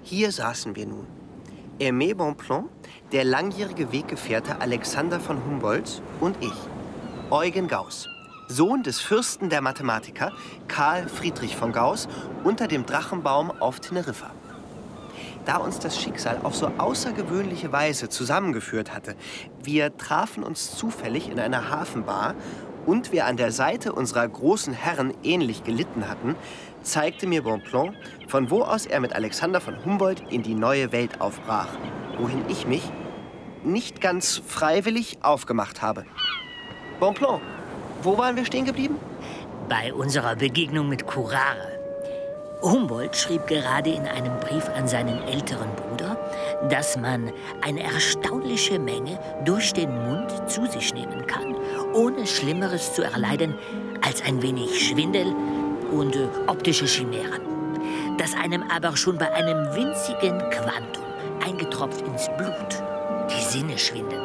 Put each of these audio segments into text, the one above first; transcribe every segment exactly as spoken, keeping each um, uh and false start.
Hier saßen wir nun. Aimé Bonpland, der langjährige Weggefährte Alexander von Humboldt und ich, Eugen Gauß, Sohn des Fürsten der Mathematiker Karl Friedrich von Gauß, unter dem Drachenbaum auf Teneriffa. Da uns das Schicksal auf so außergewöhnliche Weise zusammengeführt hatte, wir trafen uns zufällig in einer Hafenbar und wir an der Seite unserer großen Herren ähnlich gelitten hatten, zeigte mir Bonpland, von wo aus er mit Alexander von Humboldt in die neue Welt aufbrach, wohin ich mich nicht ganz freiwillig aufgemacht habe. Bonpland, wo waren wir stehen geblieben? Bei unserer Begegnung mit Curare. Humboldt schrieb gerade in einem Brief an seinen älteren Bruder, dass man eine erstaunliche Menge durch den Mund zu sich nehmen kann, ohne Schlimmeres zu erleiden als ein wenig Schwindel und äh, optische Chimären. Dass einem aber schon bei einem winzigen Quantum, eingetropft ins Blut, die Sinne schwinden.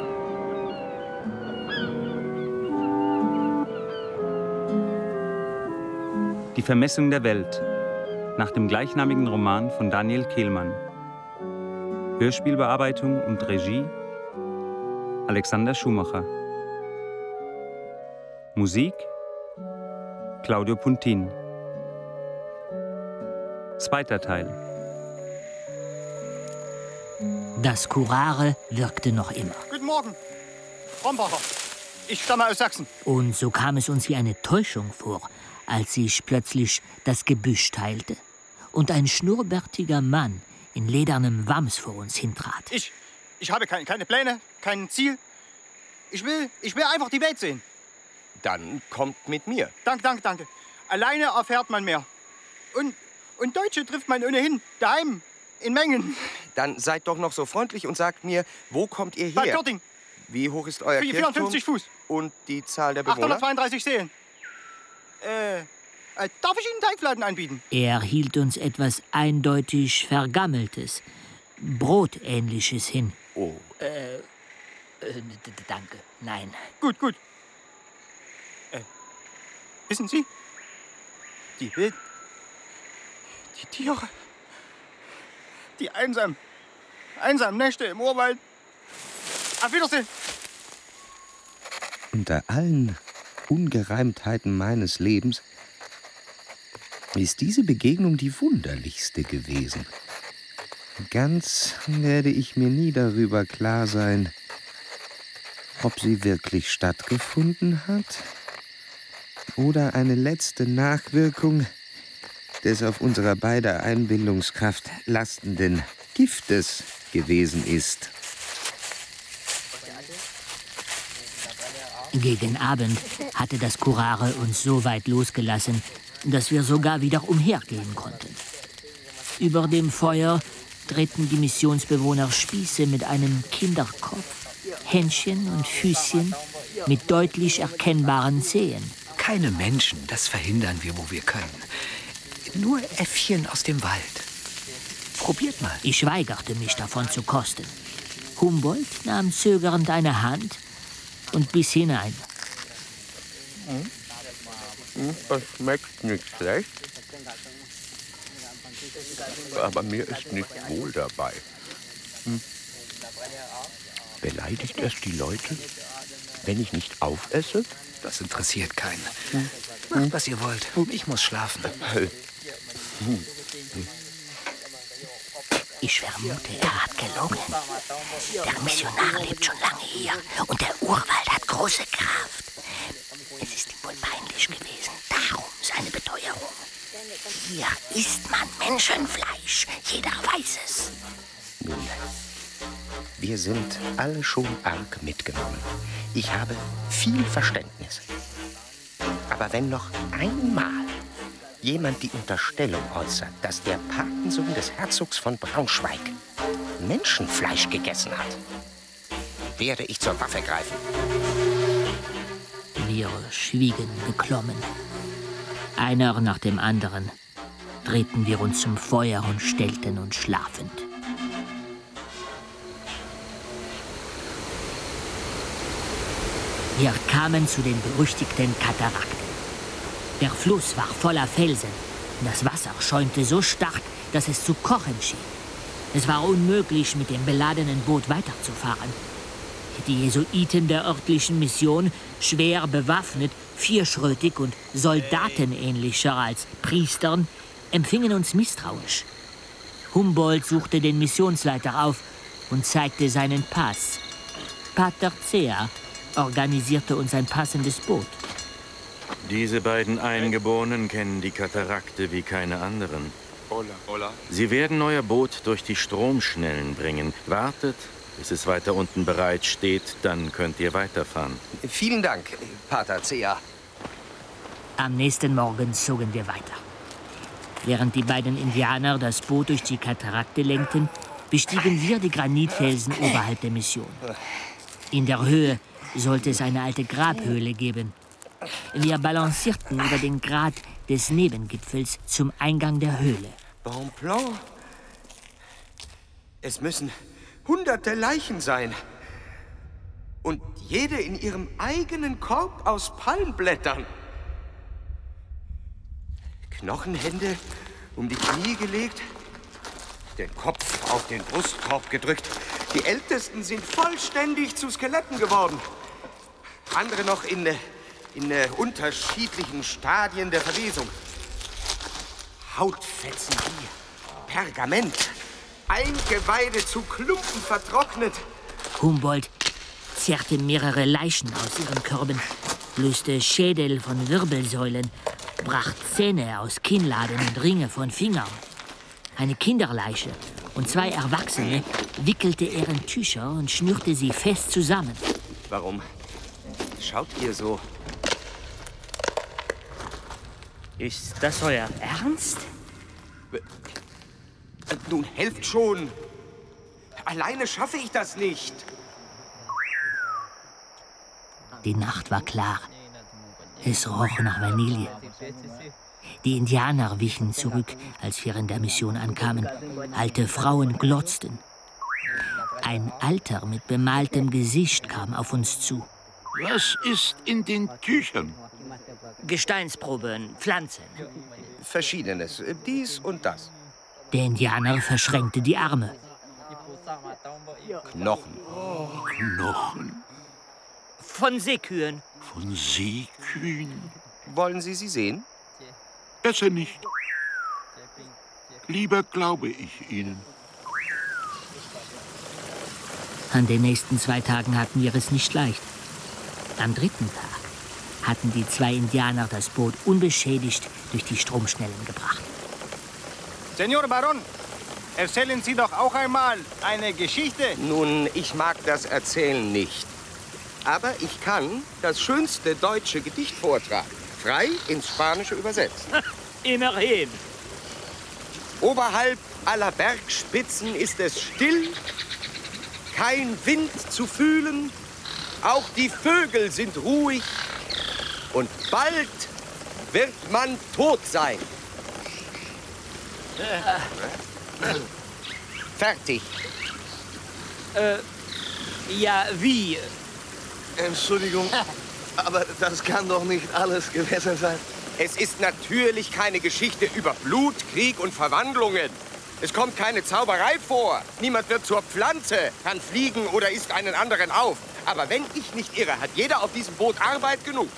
Die Vermessung der Welt, nach dem gleichnamigen Roman von Daniel Kehlmann. Hörspielbearbeitung und Regie Alexander Schumacher. Musik Claudio Puntin. Zweiter Teil. Das Curare wirkte noch immer. Guten Morgen, Rombacher. Ich stamme aus Sachsen. Und so kam es uns wie eine Täuschung vor, als sich plötzlich das Gebüsch teilte und ein schnurrbärtiger Mann in ledernem Wams vor uns hintrat. Ich, ich habe kein, keine Pläne, kein Ziel. Ich will, ich will einfach die Welt sehen. Dann kommt mit mir. Danke, danke, danke. Alleine erfährt man mehr. Und, und Deutsche trifft man ohnehin, daheim, in Mengen. Dann seid doch noch so freundlich und sagt mir, wo kommt ihr her? Bad Körting. Wie hoch ist euer Kirchturm? vierundfünfzig Fuß. Und die Zahl der Bewohner? achthundertzweiunddreißig Seelen. Äh, äh, darf ich Ihnen Teigfladen anbieten? Er hielt uns etwas eindeutig Vergammeltes, Brotähnliches hin. Oh. Äh, äh danke, nein. Gut, gut. Äh, wissen Sie, die Wilden, die Tiere, die einsamen, einsamen Nächte im Urwald. Auf Wiedersehen. Unter allen Ungereimtheiten meines Lebens ist diese Begegnung die wunderlichste gewesen. Ganz werde ich mir nie darüber klar sein, ob sie wirklich stattgefunden hat oder eine letzte Nachwirkung des auf unserer beider Einbildungskraft lastenden Giftes gewesen ist. Gegen Abend hatte das Curare uns so weit losgelassen, dass wir sogar wieder umhergehen konnten. Über dem Feuer drehten die Missionsbewohner Spieße mit einem Kinderkopf, Händchen und Füßchen mit deutlich erkennbaren Zehen. Keine Menschen, das verhindern wir, wo wir können. Nur Äffchen aus dem Wald. Probiert mal. Ich weigerte mich, davon zu kosten. Humboldt nahm zögernd eine Hand und biss hinein. Das schmeckt nicht schlecht. Aber mir ist nicht wohl dabei. Hm. Beleidigt es die Leute, wenn ich nicht aufesse? Das interessiert keinen. Hm. Macht, was ihr wollt. Ich muss schlafen. Hm. Ich vermute, er hat gelogen. Der Missionar lebt schon lange hier und der Urwald hat große Kraft. Es ist ihm wohl peinlich gewesen, darum seine Beteuerung. Hier isst man Menschenfleisch, jeder weiß es. Nun, wir sind alle schon arg mitgenommen. Ich habe viel Verständnis. Aber wenn noch einmal jemand die Unterstellung äußert, dass der Patensohn des Herzogs von Braunschweig Menschenfleisch gegessen hat, werde ich zur Waffe greifen. Wir schwiegen beklommen. Einer nach dem anderen drehten wir uns zum Feuer und stellten uns schlafend. Wir kamen zu den berüchtigten Katarakten. Der Fluss war voller Felsen. Das Wasser schäumte so stark, dass es zu kochen schien. Es war unmöglich, mit dem beladenen Boot weiterzufahren. Die Jesuiten der örtlichen Mission, schwer bewaffnet, vierschrötig und soldatenähnlicher als Priestern, empfingen uns misstrauisch. Humboldt suchte den Missionsleiter auf und zeigte seinen Pass. Pater Zea organisierte uns ein passendes Boot. Diese beiden Eingeborenen kennen die Katarakte wie keine anderen. Sie werden euer Boot durch die Stromschnellen bringen. Wartet, bis es weiter unten bereit steht, dann könnt ihr weiterfahren. Vielen Dank, Pater Zea. Am nächsten Morgen zogen wir weiter. Während die beiden Indianer das Boot durch die Katarakte lenkten, bestiegen wir die Granitfelsen oberhalb der Mission. In der Höhe sollte es eine alte Grabhöhle geben. Wir balancierten über den Grat des Nebengipfels zum Eingang der Höhle. Bon plan. Es müssen hunderte Leichen sein. Und jede in ihrem eigenen Korb aus Palmblättern. Knochenhände um die Knie gelegt, den Kopf auf den Brustkorb gedrückt. Die Ältesten sind vollständig zu Skeletten geworden. Andere noch in, in uh, unterschiedlichen Stadien der Verwesung. Hautfetzen wie Pergament. Eingeweide zu Klumpen vertrocknet. Humboldt zerrte mehrere Leichen aus ihren Körben, löste Schädel von Wirbelsäulen, brach Zähne aus Kinnladen und Ringe von Fingern. Eine Kinderleiche und zwei Erwachsene wickelte er in Tücher und schnürte sie fest zusammen. Warum schaut ihr so? Ist das euer Ernst? Nun helft schon. Alleine schaffe ich das nicht. Die Nacht war klar. Es roch nach Vanille. Die Indianer wichen zurück, als wir in der Mission ankamen. Alte Frauen glotzten. Ein Alter mit bemaltem Gesicht kam auf uns zu. Was ist in den Tüchern? Gesteinsproben, Pflanzen. Verschiedenes, dies und das. Der Indianer verschränkte die Arme. Knochen. Knochen Von Seekühen. von Seekühen? Wollen Sie sie sehen? Besser nicht. Lieber glaube ich Ihnen. An den nächsten zwei Tagen hatten wir es nicht leicht. Am dritten Tag hatten die zwei Indianer das Boot unbeschädigt durch die Stromschnellen gebracht. Senor Baron, erzählen Sie doch auch einmal eine Geschichte. Nun, ich mag das Erzählen nicht. Aber ich kann das schönste deutsche Gedicht vortragen. Frei ins Spanische übersetzt. Immerhin. Oberhalb aller Bergspitzen ist es still, kein Wind zu fühlen, auch die Vögel sind ruhig und bald wird man tot sein. Fertig. Äh, ja, wie? Entschuldigung, aber das kann doch nicht alles gewesen sein. Es ist natürlich keine Geschichte über Blut, Krieg und Verwandlungen. Es kommt keine Zauberei vor. Niemand wird zur Pflanze, kann fliegen oder isst einen anderen auf. Aber wenn ich nicht irre, hat jeder auf diesem Boot Arbeit genug.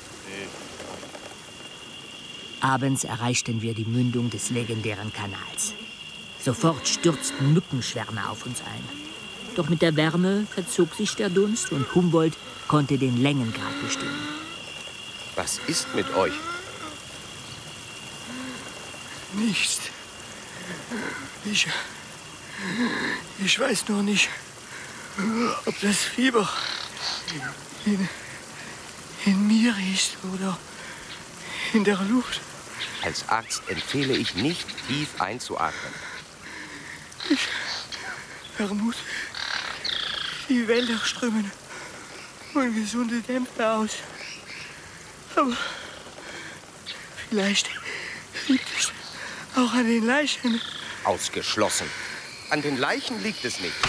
Abends erreichten wir die Mündung des legendären Kanals. Sofort stürzten Mückenschwärme auf uns ein. Doch mit der Wärme verzog sich der Dunst und Humboldt konnte den Längengrad bestimmen. Was ist mit euch? Nichts. Ich, ich weiß noch nicht, ob das Fieber in, in mir ist oder in der Luft. Als Arzt empfehle ich nicht, tief einzuatmen. Ich vermute, die Wälder strömen ungesunde Dämpfe aus. Aber vielleicht liegt es auch an den Leichen. Ausgeschlossen. An den Leichen liegt es nicht.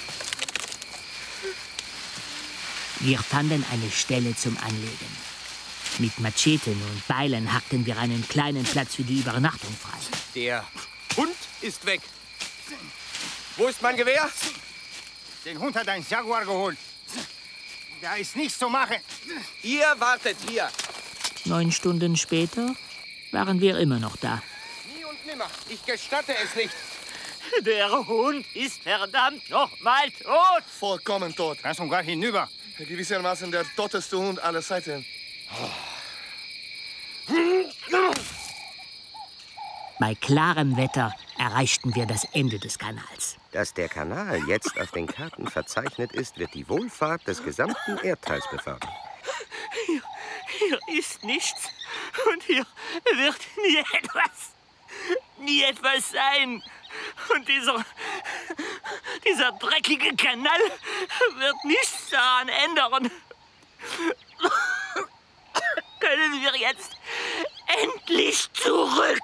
Wir fanden eine Stelle zum Anlegen. Mit Macheten und Beilen hackten wir einen kleinen Platz für die Übernachtung frei. Der Hund ist weg. Wo ist mein Gewehr? Den Hund hat ein Jaguar geholt. Da ist nichts zu machen. Ihr wartet hier. Neun Stunden später waren wir immer noch da. Nie und nimmer. Ich gestatte es nicht. Der Hund ist verdammt noch mal tot. Vollkommen tot. Kannst du gar hinüber. Gewissermaßen der totteste Hund aller Zeiten. Bei klarem Wetter erreichten wir das Ende des Kanals. Dass der Kanal jetzt auf den Karten verzeichnet ist, wird die Wohlfahrt des gesamten Erdteils befördern. Hier, hier ist nichts. Und hier wird nie etwas, nie etwas sein. Und dieser, dieser dreckige Kanal wird nichts daran ändern. Können wir jetzt endlich zurück?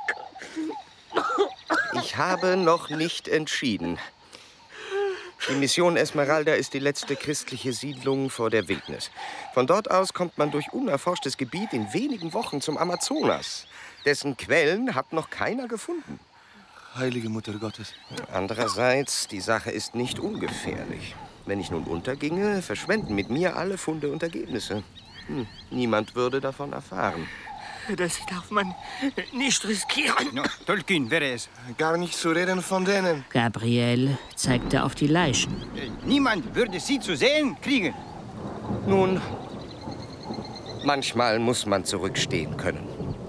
Ich habe noch nicht entschieden. Die Mission Esmeralda ist die letzte christliche Siedlung vor der Wildnis. Von dort aus kommt man durch unerforschtes Gebiet in wenigen Wochen zum Amazonas. Dessen Quellen hat noch keiner gefunden. Heilige Mutter Gottes. Andererseits, die Sache ist nicht ungefährlich. Wenn ich nun unterginge, verschwenden mit mir alle Funde und Ergebnisse. Hm, niemand würde davon erfahren. Das darf man nicht riskieren. No, Tolkien wäre es. Gar nicht zu reden von denen. Gabriel zeigte auf die Leichen. Niemand würde sie zu sehen kriegen. Nun, manchmal muss man zurückstehen können.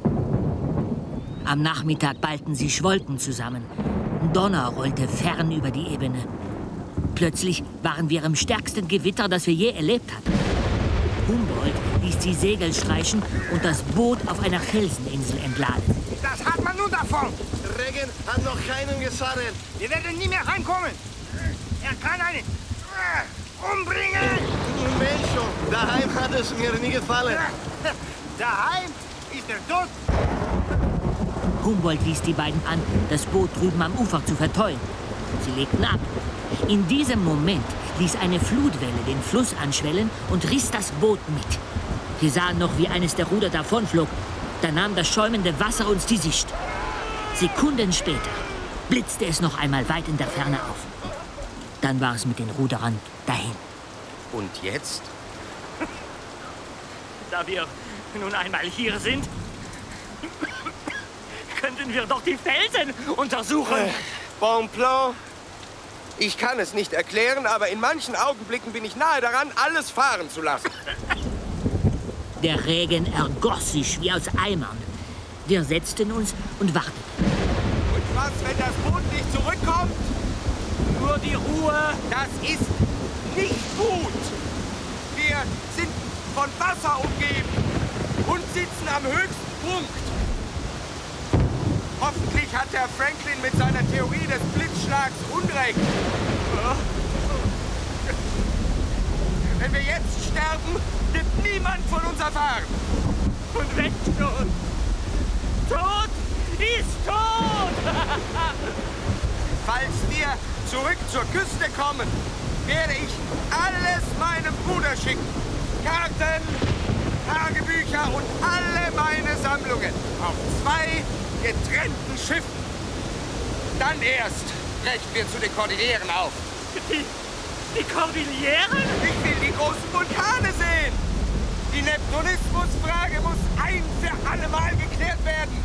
Am Nachmittag ballten sich Wolken zusammen. Donner rollte fern über die Ebene. Plötzlich waren wir im stärksten Gewitter, das wir je erlebt hatten. Humboldt ließ die Segel streichen und das Boot auf einer Felseninsel entladen. Das hat man nun davon. Regen hat noch keinen geschadet. Wir werden nie mehr heimkommen. Er kann einen äh, umbringen. Mensch, daheim hat es mir nie gefallen. Daheim ist er tot. Humboldt wies die beiden an, das Boot drüben am Ufer zu verteuern. Sie legten ab. In diesem Moment ließ eine Flutwelle den Fluss anschwellen und riss das Boot mit. Wir sahen noch, wie eines der Ruder davonflog. Da nahm das schäumende Wasser uns die Sicht. Sekunden später blitzte es noch einmal weit in der Ferne auf. Dann war es mit den Ruderern dahin. Und jetzt? Da wir nun einmal hier sind, könnten wir doch die Felsen untersuchen. Äh, Bonplan. Ich kann es nicht erklären, aber in manchen Augenblicken bin ich nahe daran, alles fahren zu lassen. Der Regen ergoss sich wie aus Eimern. Wir setzten uns und warteten. Und was, wenn das Boot nicht zurückkommt? Nur die Ruhe. Das ist nicht gut. Wir sind von Wasser umgeben und sitzen am höchsten Punkt. Hoffentlich hat Herr Franklin mit seiner Theorie des Blitzschlags Unrecht. Wenn wir jetzt sterben, wird niemand von uns erfahren. Und wenn schon, tot ist tot. Falls wir zurück zur Küste kommen, werde ich alles meinem Bruder schicken. Karten, Tagebücher und alle meine Sammlungen auf zwei getrennten Schiffen. Dann erst brechen wir zu den Kordilleren auf. Die, die Kordilleren? Ich will die großen Vulkane sehen. Die Neptunismus-Frage muss ein für alle Mal geklärt werden.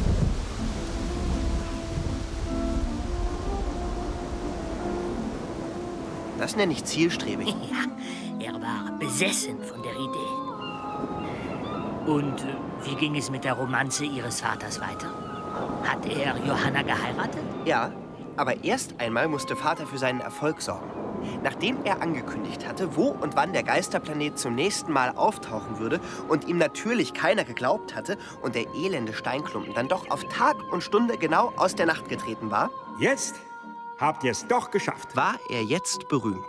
Das nenne ich zielstrebig. Ja, er war besessen von der Idee. Und äh, wie ging es mit der Romanze Ihres Vaters weiter? Hat er Johanna geheiratet? Ja, aber erst einmal musste Vater für seinen Erfolg sorgen. Nachdem er angekündigt hatte, wo und wann der Geisterplanet zum nächsten Mal auftauchen würde und ihm natürlich keiner geglaubt hatte und der elende Steinklumpen dann doch auf Tag und Stunde genau aus der Nacht getreten war, jetzt habt ihr es doch geschafft. War er jetzt berühmt.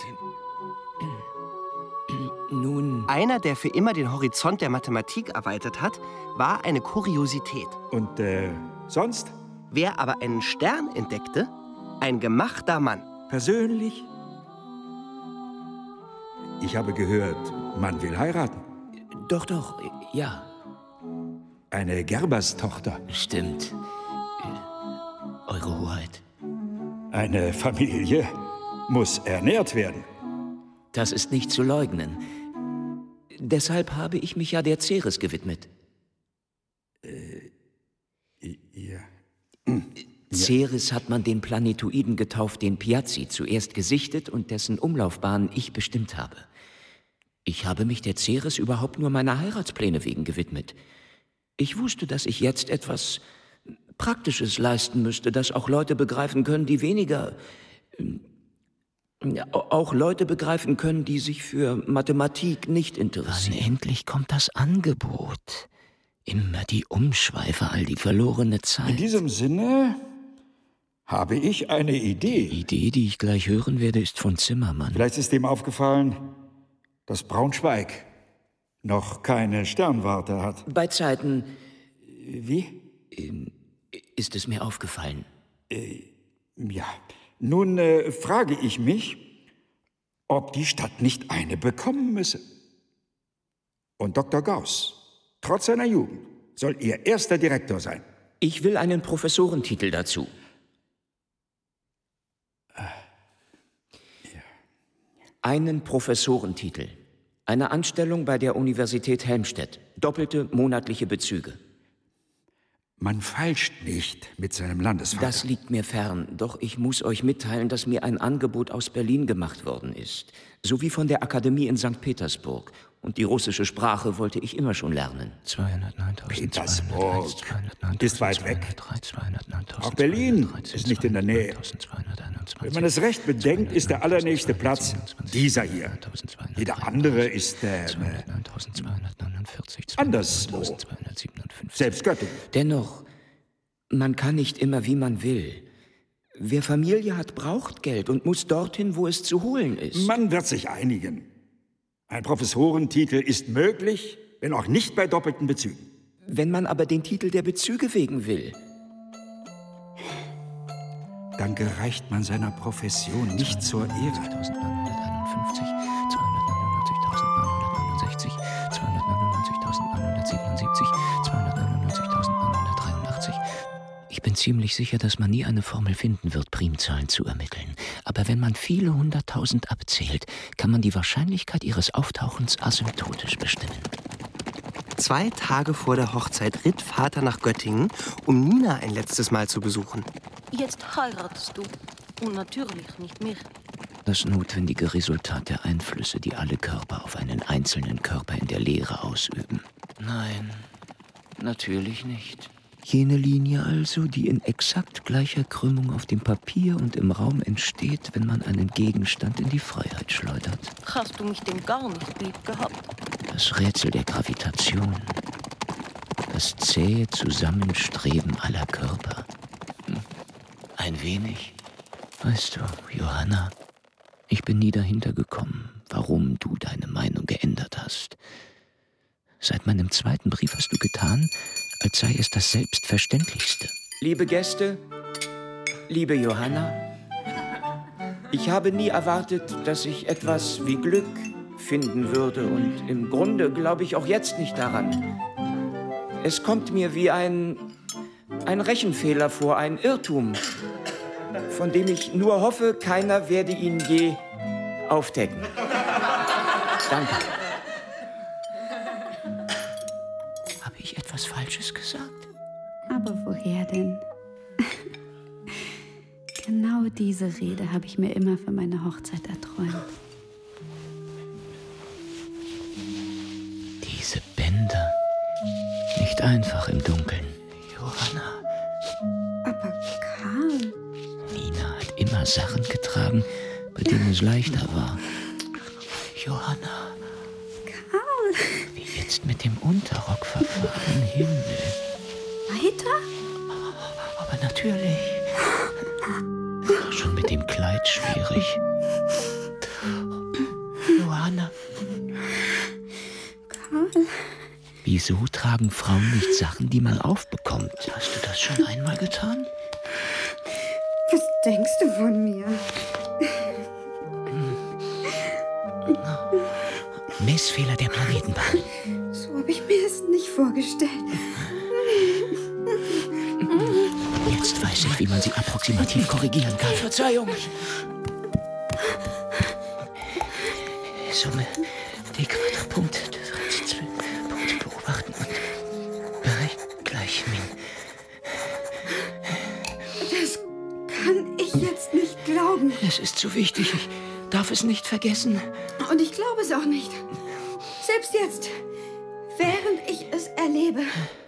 Nun... Einer, der für immer den Horizont der Mathematik erweitert hat, war eine Kuriosität. Und, äh, sonst? Wer aber einen Stern entdeckte, ein gemachter Mann. Persönlich? Ich habe gehört, man will heiraten. Doch, doch, ja. Eine Gerberstochter. Stimmt. Eure Hoheit. Eine Familie muss ernährt werden. Das ist nicht zu leugnen. Deshalb habe ich mich ja der Ceres gewidmet. Äh, ja. Ceres hat man den Planetoiden getauft, den Piazzi zuerst gesichtet und dessen Umlaufbahn ich bestimmt habe. Ich habe mich der Ceres überhaupt nur meiner Heiratspläne wegen gewidmet. Ich wusste, dass ich jetzt etwas Praktisches leisten müsste, das auch Leute begreifen können, die weniger... Ja, auch Leute begreifen können, die sich für Mathematik nicht interessieren. Wann endlich kommt das Angebot? Immer die Umschweife, all die verlorene Zeit. In diesem Sinne habe ich eine Idee. Die Idee, die ich gleich hören werde, ist von Zimmermann. Vielleicht ist ihm aufgefallen, dass Braunschweig noch keine Sternwarte hat. Bei Zeiten... Wie? Ist es mir aufgefallen. Äh, ja... Nun äh, frage ich mich, ob die Stadt nicht eine bekommen müsse. Und Doktor Gauss, trotz seiner Jugend, soll ihr erster Direktor sein. Ich will einen Professorentitel dazu. Äh, ja. Einen Professorentitel. Eine Anstellung bei der Universität Helmstedt. Doppelte monatliche Bezüge. Man feilscht nicht mit seinem Landesvater. Das liegt mir fern, doch ich muss euch mitteilen, dass mir ein Angebot aus Berlin gemacht worden ist. Sowie von der Akademie in Sankt Petersburg. Und die russische Sprache wollte ich immer schon lernen. Petersburg ist weit weg. Auch Berlin ist nicht in der Nähe. Wenn man es recht bedenkt, ist der allernächste Platz dieser hier. Jeder andere ist äh, anderswo. Selbst Göttingen. Dennoch, man kann nicht immer, wie man will. Wer Familie hat, braucht Geld und muss dorthin, wo es zu holen ist. Man wird sich einigen. Ein Professorentitel ist möglich, wenn auch nicht bei doppelten Bezügen. Wenn man aber den Titel der Bezüge wegen will. Dann gereicht man seiner Profession nicht zur Ehre. zweihundertneunundfünfzig, zweihundertneunundneunzig, zweihundertneunundneunzigtausendneunhundertsiebenundsiebzig, zweihundertneunundneunzigtausendneunhundertdreiundachtzig. Ich bin ziemlich sicher, dass man nie eine Formel finden wird, Primzahlen zu ermitteln. Aber wenn man viele hunderttausend abzählt, kann man die Wahrscheinlichkeit ihres Auftauchens asymptotisch bestimmen. Zwei Tage vor der Hochzeit ritt Vater nach Göttingen, um Nina ein letztes Mal zu besuchen. Jetzt heiratest du. Und natürlich nicht mich. Das notwendige Resultat der Einflüsse, die alle Körper auf einen einzelnen Körper in der Leere ausüben. Nein, natürlich nicht. Jene Linie also, die in exakt gleicher Krümmung auf dem Papier und im Raum entsteht, wenn man einen Gegenstand in die Freiheit schleudert. Hast du mich denn gar nicht lieb gehabt? Das Rätsel der Gravitation. Das zähe Zusammenstreben aller Körper. Hm. Ein wenig. Weißt du, Johanna, ich bin nie dahinter gekommen, warum du deine Meinung geändert hast. Seit meinem zweiten Brief hast du getan, als sei es das Selbstverständlichste. Liebe Gäste, liebe Johanna, ich habe nie erwartet, dass ich etwas wie Glück finden würde und im Grunde glaube ich auch jetzt nicht daran. Es kommt mir wie ein, ein Rechenfehler vor, ein Irrtum, von dem ich nur hoffe, keiner werde ihn je aufdecken. Danke. Habe ich etwas Falsches gesagt? Aber woher denn? Genau diese Rede habe ich mir immer für meine Hochzeit erträumt. Diese Bänder. Nicht einfach im Dunkeln. Johanna. Aber Karl. Nina hat immer Sachen getragen, bei denen es leichter war. Johanna. Karl. Wie jetzt mit dem Unterrock verfahren. Himmel. Weiter? Aber natürlich. Schon mit dem Kleid schwierig. Johanna. Karl. Wieso tragen Frauen nicht Sachen, die man aufbekommt? Hast du das schon einmal getan? Was denkst du von mir? Messfehler der Planetenbahn. So habe ich mir es nicht vorgestellt. Jetzt weiß ich, wie man sie approximativ korrigieren kann. Verzeihung. Die Summe d Punkt Differenz Punkt beobachten und berechnen gleich min. Das kann ich jetzt nicht glauben. Es ist zu wichtig. Ich darf es nicht vergessen. Und ich glaube es auch nicht. Selbst jetzt, während ich es erlebe.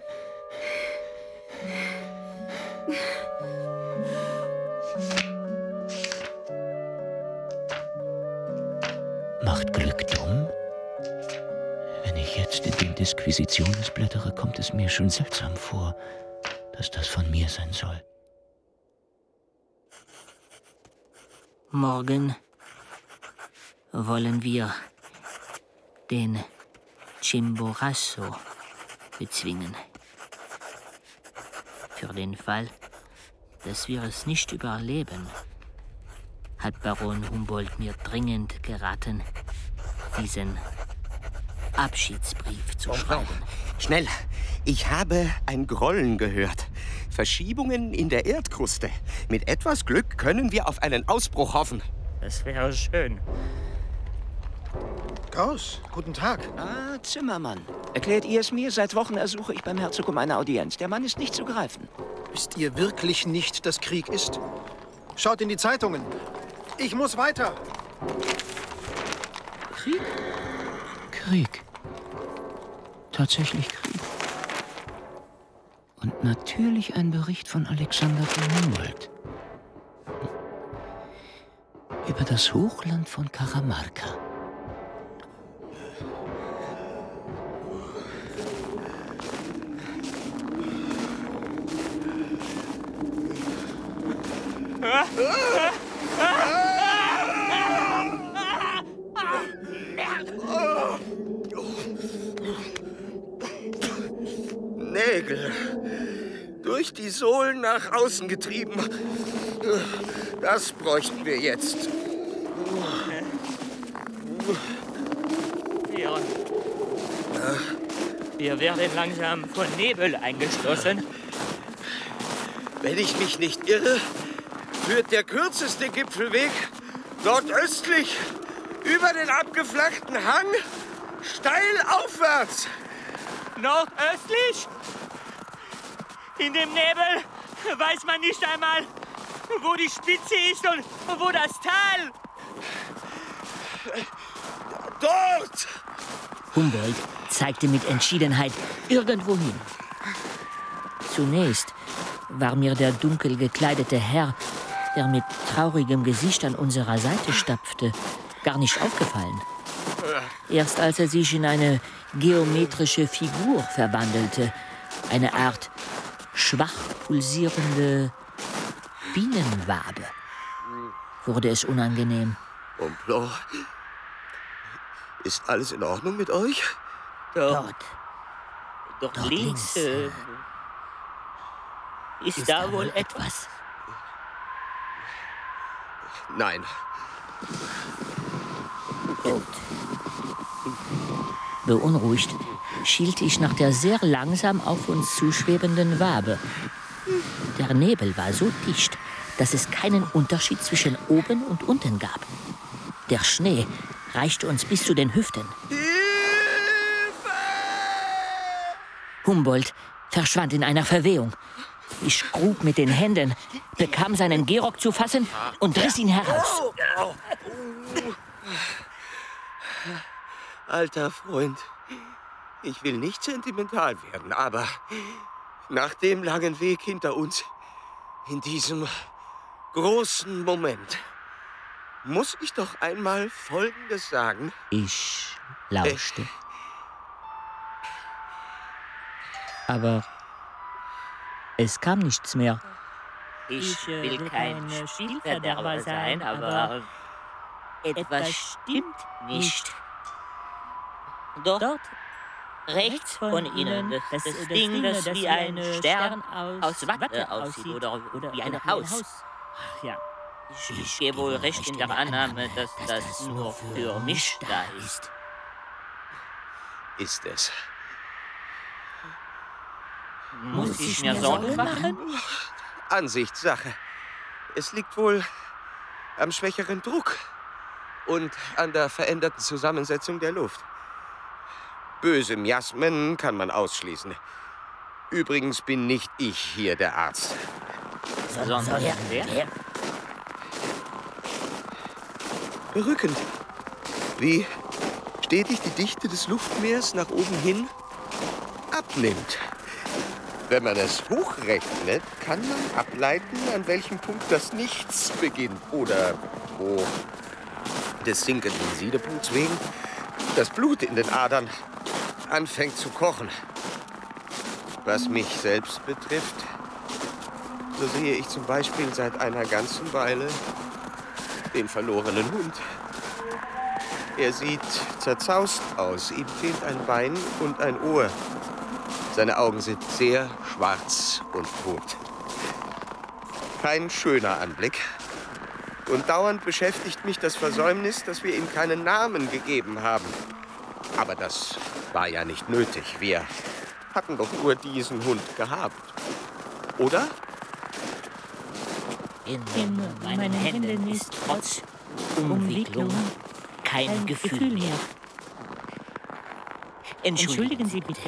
Macht Glück dumm? Wenn ich jetzt in den Disquisitiones blättere, kommt es mir schon seltsam vor, dass das von mir sein soll. Morgen wollen wir den Chimborazo bezwingen. Für den Fall, dass wir es nicht überleben, hat Baron Humboldt mir dringend geraten, diesen Abschiedsbrief zu schreiben. Schnell! Ich habe ein Grollen gehört. Verschiebungen in der Erdkruste. Mit etwas Glück können wir auf einen Ausbruch hoffen. Das wäre schön. Gauss, guten Tag. Ah, Zimmermann. Erklärt ihr es mir? Seit Wochen ersuche ich beim Herzog um eine Audienz. Der Mann ist nicht zu greifen. Wisst ihr wirklich nicht, dass Krieg ist? Schaut in die Zeitungen. Ich muss weiter. Krieg? Krieg. Tatsächlich Krieg. Und natürlich ein Bericht von Alexander von Humboldt. Über das Hochland von Cajamarca. Nägel. Durch die Sohlen nach außen getrieben. Das bräuchten wir jetzt. Ja. Wir werden langsam von Nebel eingeschlossen. Wenn ich mich nicht irre, führt der kürzeste Gipfelweg nordöstlich über den abgeflachten Hang steil aufwärts. Nordöstlich? In dem Nebel weiß man nicht einmal, wo die Spitze ist und wo das Tal. Dort! Humboldt zeigte mit Entschiedenheit irgendwohin. Zunächst war mir der dunkel gekleidete Herr, der mit traurigem Gesicht an unserer Seite stapfte, gar nicht aufgefallen. Erst als er sich in eine geometrische Figur verwandelte, eine Art schwach pulsierende Bienenwabe, wurde es unangenehm. Omplon, ist alles in Ordnung mit euch? Dort. Dort, Dort links. links äh, ist, ist da wohl etwas? Nein. Gut. Beunruhigt schielte ich nach der sehr langsam auf uns zuschwebenden Wabe. Der Nebel war so dicht, dass es keinen Unterschied zwischen oben und unten gab. Der Schnee reichte uns bis zu den Hüften. Hilfe! Humboldt verschwand in einer Verwehung. Ich grub mit den Händen, bekam seinen Gehrock zu fassen und riss ihn heraus. Alter Freund, ich will nicht sentimental werden, aber nach dem langen Weg hinter uns, in diesem großen Moment, muss ich doch einmal Folgendes sagen. Ich lauschte. Äh. Aber es kam nichts mehr. Ich will kein Spielverderber sein, aber etwas stimmt nicht. Dort, Dort rechts von Ihnen, das, das, das Ding, das wie ein Stern aus Watte aussieht oder, oder wie ein Haus. Ach ja. Ich, ich gehe wohl recht in der Annahme, dass das nur für mich da ist. Ist es? Muss ich mir Sorgen machen? Ansichtssache. Es liegt wohl am schwächeren Druck. und an der veränderten Zusammensetzung der Luft. Böse Miasmen kann man ausschließen. Übrigens bin nicht ich hier der Arzt. Sondern wer? wer? Berückend, wie stetig die Dichte des Luftmeers nach oben hin abnimmt. Wenn man es hochrechnet, kann man ableiten, an welchem Punkt das Nichts beginnt oder wo des sinkenden Siedepunkts wegen das Blut in den Adern anfängt zu kochen. Was mich selbst betrifft, so sehe ich zum Beispiel seit einer ganzen Weile den verlorenen Hund. Er sieht zerzaust aus, ihm fehlt ein Bein und ein Ohr. Seine Augen sind sehr schwarz und rot. Kein schöner Anblick. Und dauernd beschäftigt mich das Versäumnis, dass wir ihm keinen Namen gegeben haben. Aber das war ja nicht nötig. Wir hatten doch nur diesen Hund gehabt. Oder? In, In meinen Händen ist trotz Umwicklung kein, kein Gefühl, Gefühl mehr. Entschuldigen, Entschuldigen Sie bitte.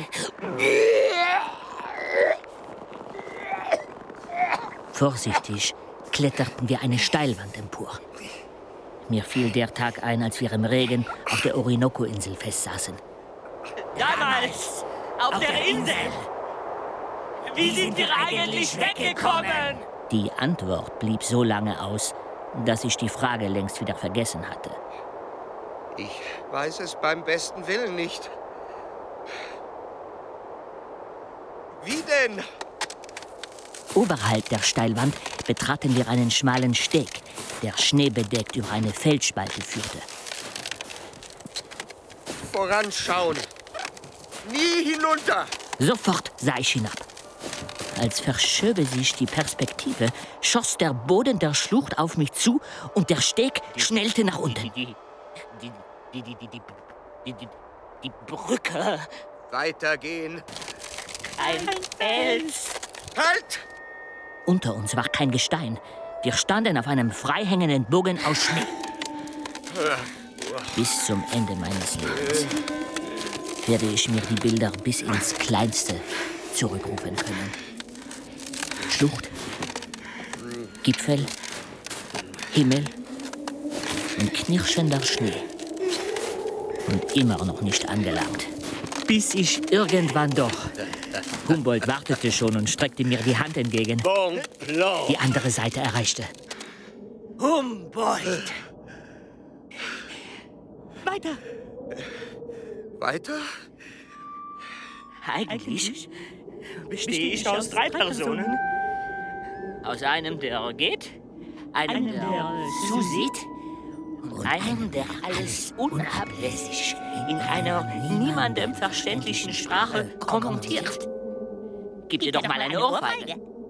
Vorsichtig kletterten wir eine Steilwand empor. Mir fiel der Tag ein, als wir im Regen auf der Orinoco-Insel festsaßen. Damals, auf, auf der, der Insel. Insel! Wie sind wir eigentlich weggekommen? Die Antwort blieb so lange aus, dass ich die Frage längst wieder vergessen hatte. Ich weiß es beim besten Willen nicht. Wie denn? Oberhalb der Steilwand betraten wir einen schmalen Steg, der schneebedeckt über eine Felsspalte führte. Voranschauen! Nie hinunter! Sofort sah ich hinab. Als verschöbe sich die Perspektive, schoss der Boden der Schlucht auf mich zu und der Steg die, schnellte nach unten. Die, die, die, die, die, die, die, die, die Brücke. Weitergehen. Ein Fels. Halt! Unter uns war kein Gestein. Wir standen auf einem freihängenden Bogen aus Schnee. Bis zum Ende meines Lebens werde ich mir die Bilder bis ins Kleinste zurückrufen können. Schlucht, Gipfel, Himmel und knirschender Schnee. Und immer noch nicht angelangt. Bis ich irgendwann doch... Humboldt wartete schon und streckte mir die Hand entgegen. Bon Plan. Die andere Seite erreichte. Humboldt! Weiter! Weiter? Eigentlich bestehe ich aus drei Personen. Aus einem, der geht, einem, der, der zusieht und einem, der alles unablässig in einer niemandem verständlichen Sprache kommentiert. Gib dir doch mal eine Ohrfeige.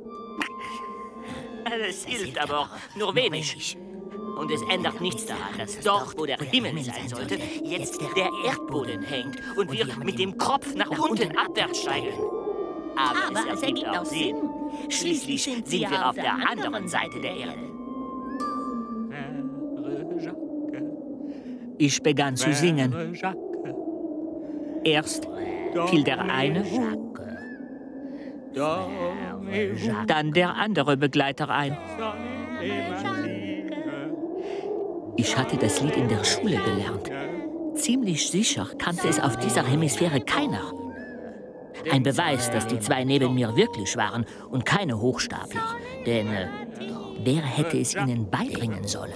Das hilft aber auch nur wenig. Und es ändert nichts daran, dass dort, wo der Himmel sein sollte, jetzt der Erdboden hängt und wir mit dem Kopf nach unten abwärts steigen. Aber, Aber es ergibt auch Sinn. Schließlich sind wir auf der anderen Seite der Erde. Ich begann zu singen. Erst fiel der eine, dann der andere Begleiter ein. Ich hatte das Lied in der Schule gelernt. Ziemlich sicher kannte es auf dieser Hemisphäre keiner. Ein Beweis, dass die zwei neben mir wirklich waren und keine Hochstapler. Denn äh, wer hätte es ihnen beibringen sollen?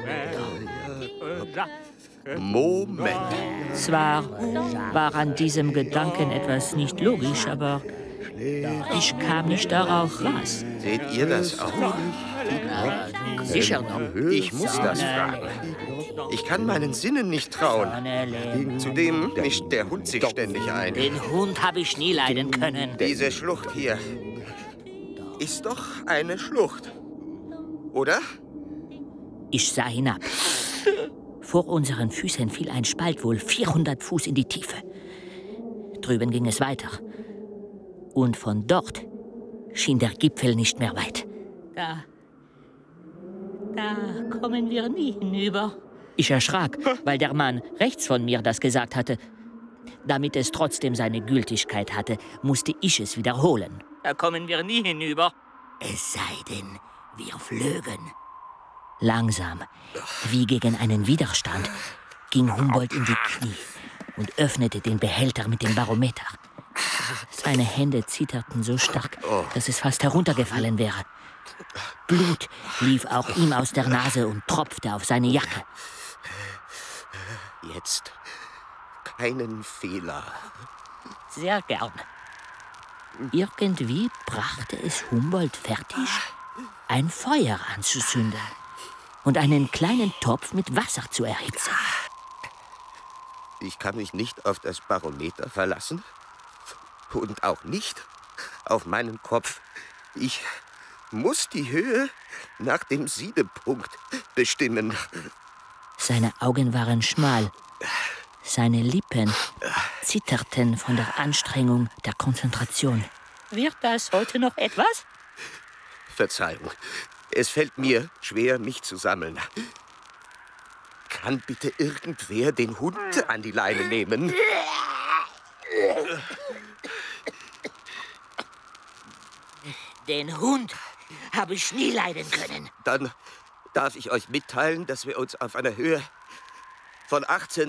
Moment. Zwar war an diesem Gedanken etwas nicht logisch, aber ich kam nicht darauf, was. Seht ihr das auch? Sicher noch. Ich muss das fragen. Ich kann meinen Sinnen nicht trauen. Zudem mischt der Hund sich ständig ein. Den Hund habe ich nie leiden können. Diese Schlucht hier ist doch eine Schlucht, oder? Ich sah hinab. Vor unseren Füßen fiel ein Spalt wohl vierhundert Fuß in die Tiefe. Drüben ging es weiter. Und von dort schien der Gipfel nicht mehr weit. Da, da kommen wir nie hinüber. Ich erschrak, weil der Mann rechts von mir das gesagt hatte. Damit es trotzdem seine Gültigkeit hatte, musste ich es wiederholen. Da kommen wir nie hinüber. Es sei denn, wir flögen. Langsam, wie gegen einen Widerstand, ging Humboldt in die Knie und öffnete den Behälter mit dem Barometer. Seine Hände zitterten so stark, dass es fast heruntergefallen wäre. Blut lief auch ihm aus der Nase und tropfte auf seine Jacke. Jetzt keinen Fehler. Sehr gern. Irgendwie brachte es Humboldt fertig, ein Feuer anzuzünden und einen kleinen Topf mit Wasser zu erhitzen. Ich kann mich nicht auf das Barometer verlassen und auch nicht auf meinen Kopf. Ich muss die Höhe nach dem Siedepunkt bestimmen. Seine Augen waren schmal. Seine Lippen zitterten von der Anstrengung der Konzentration. Wird das heute noch etwas? Verzeihung, es fällt mir schwer, mich zu sammeln. Kann bitte irgendwer den Hund an die Leine nehmen? Den Hund habe ich nie leiden können. Dann darf ich euch mitteilen, dass wir uns auf einer Höhe von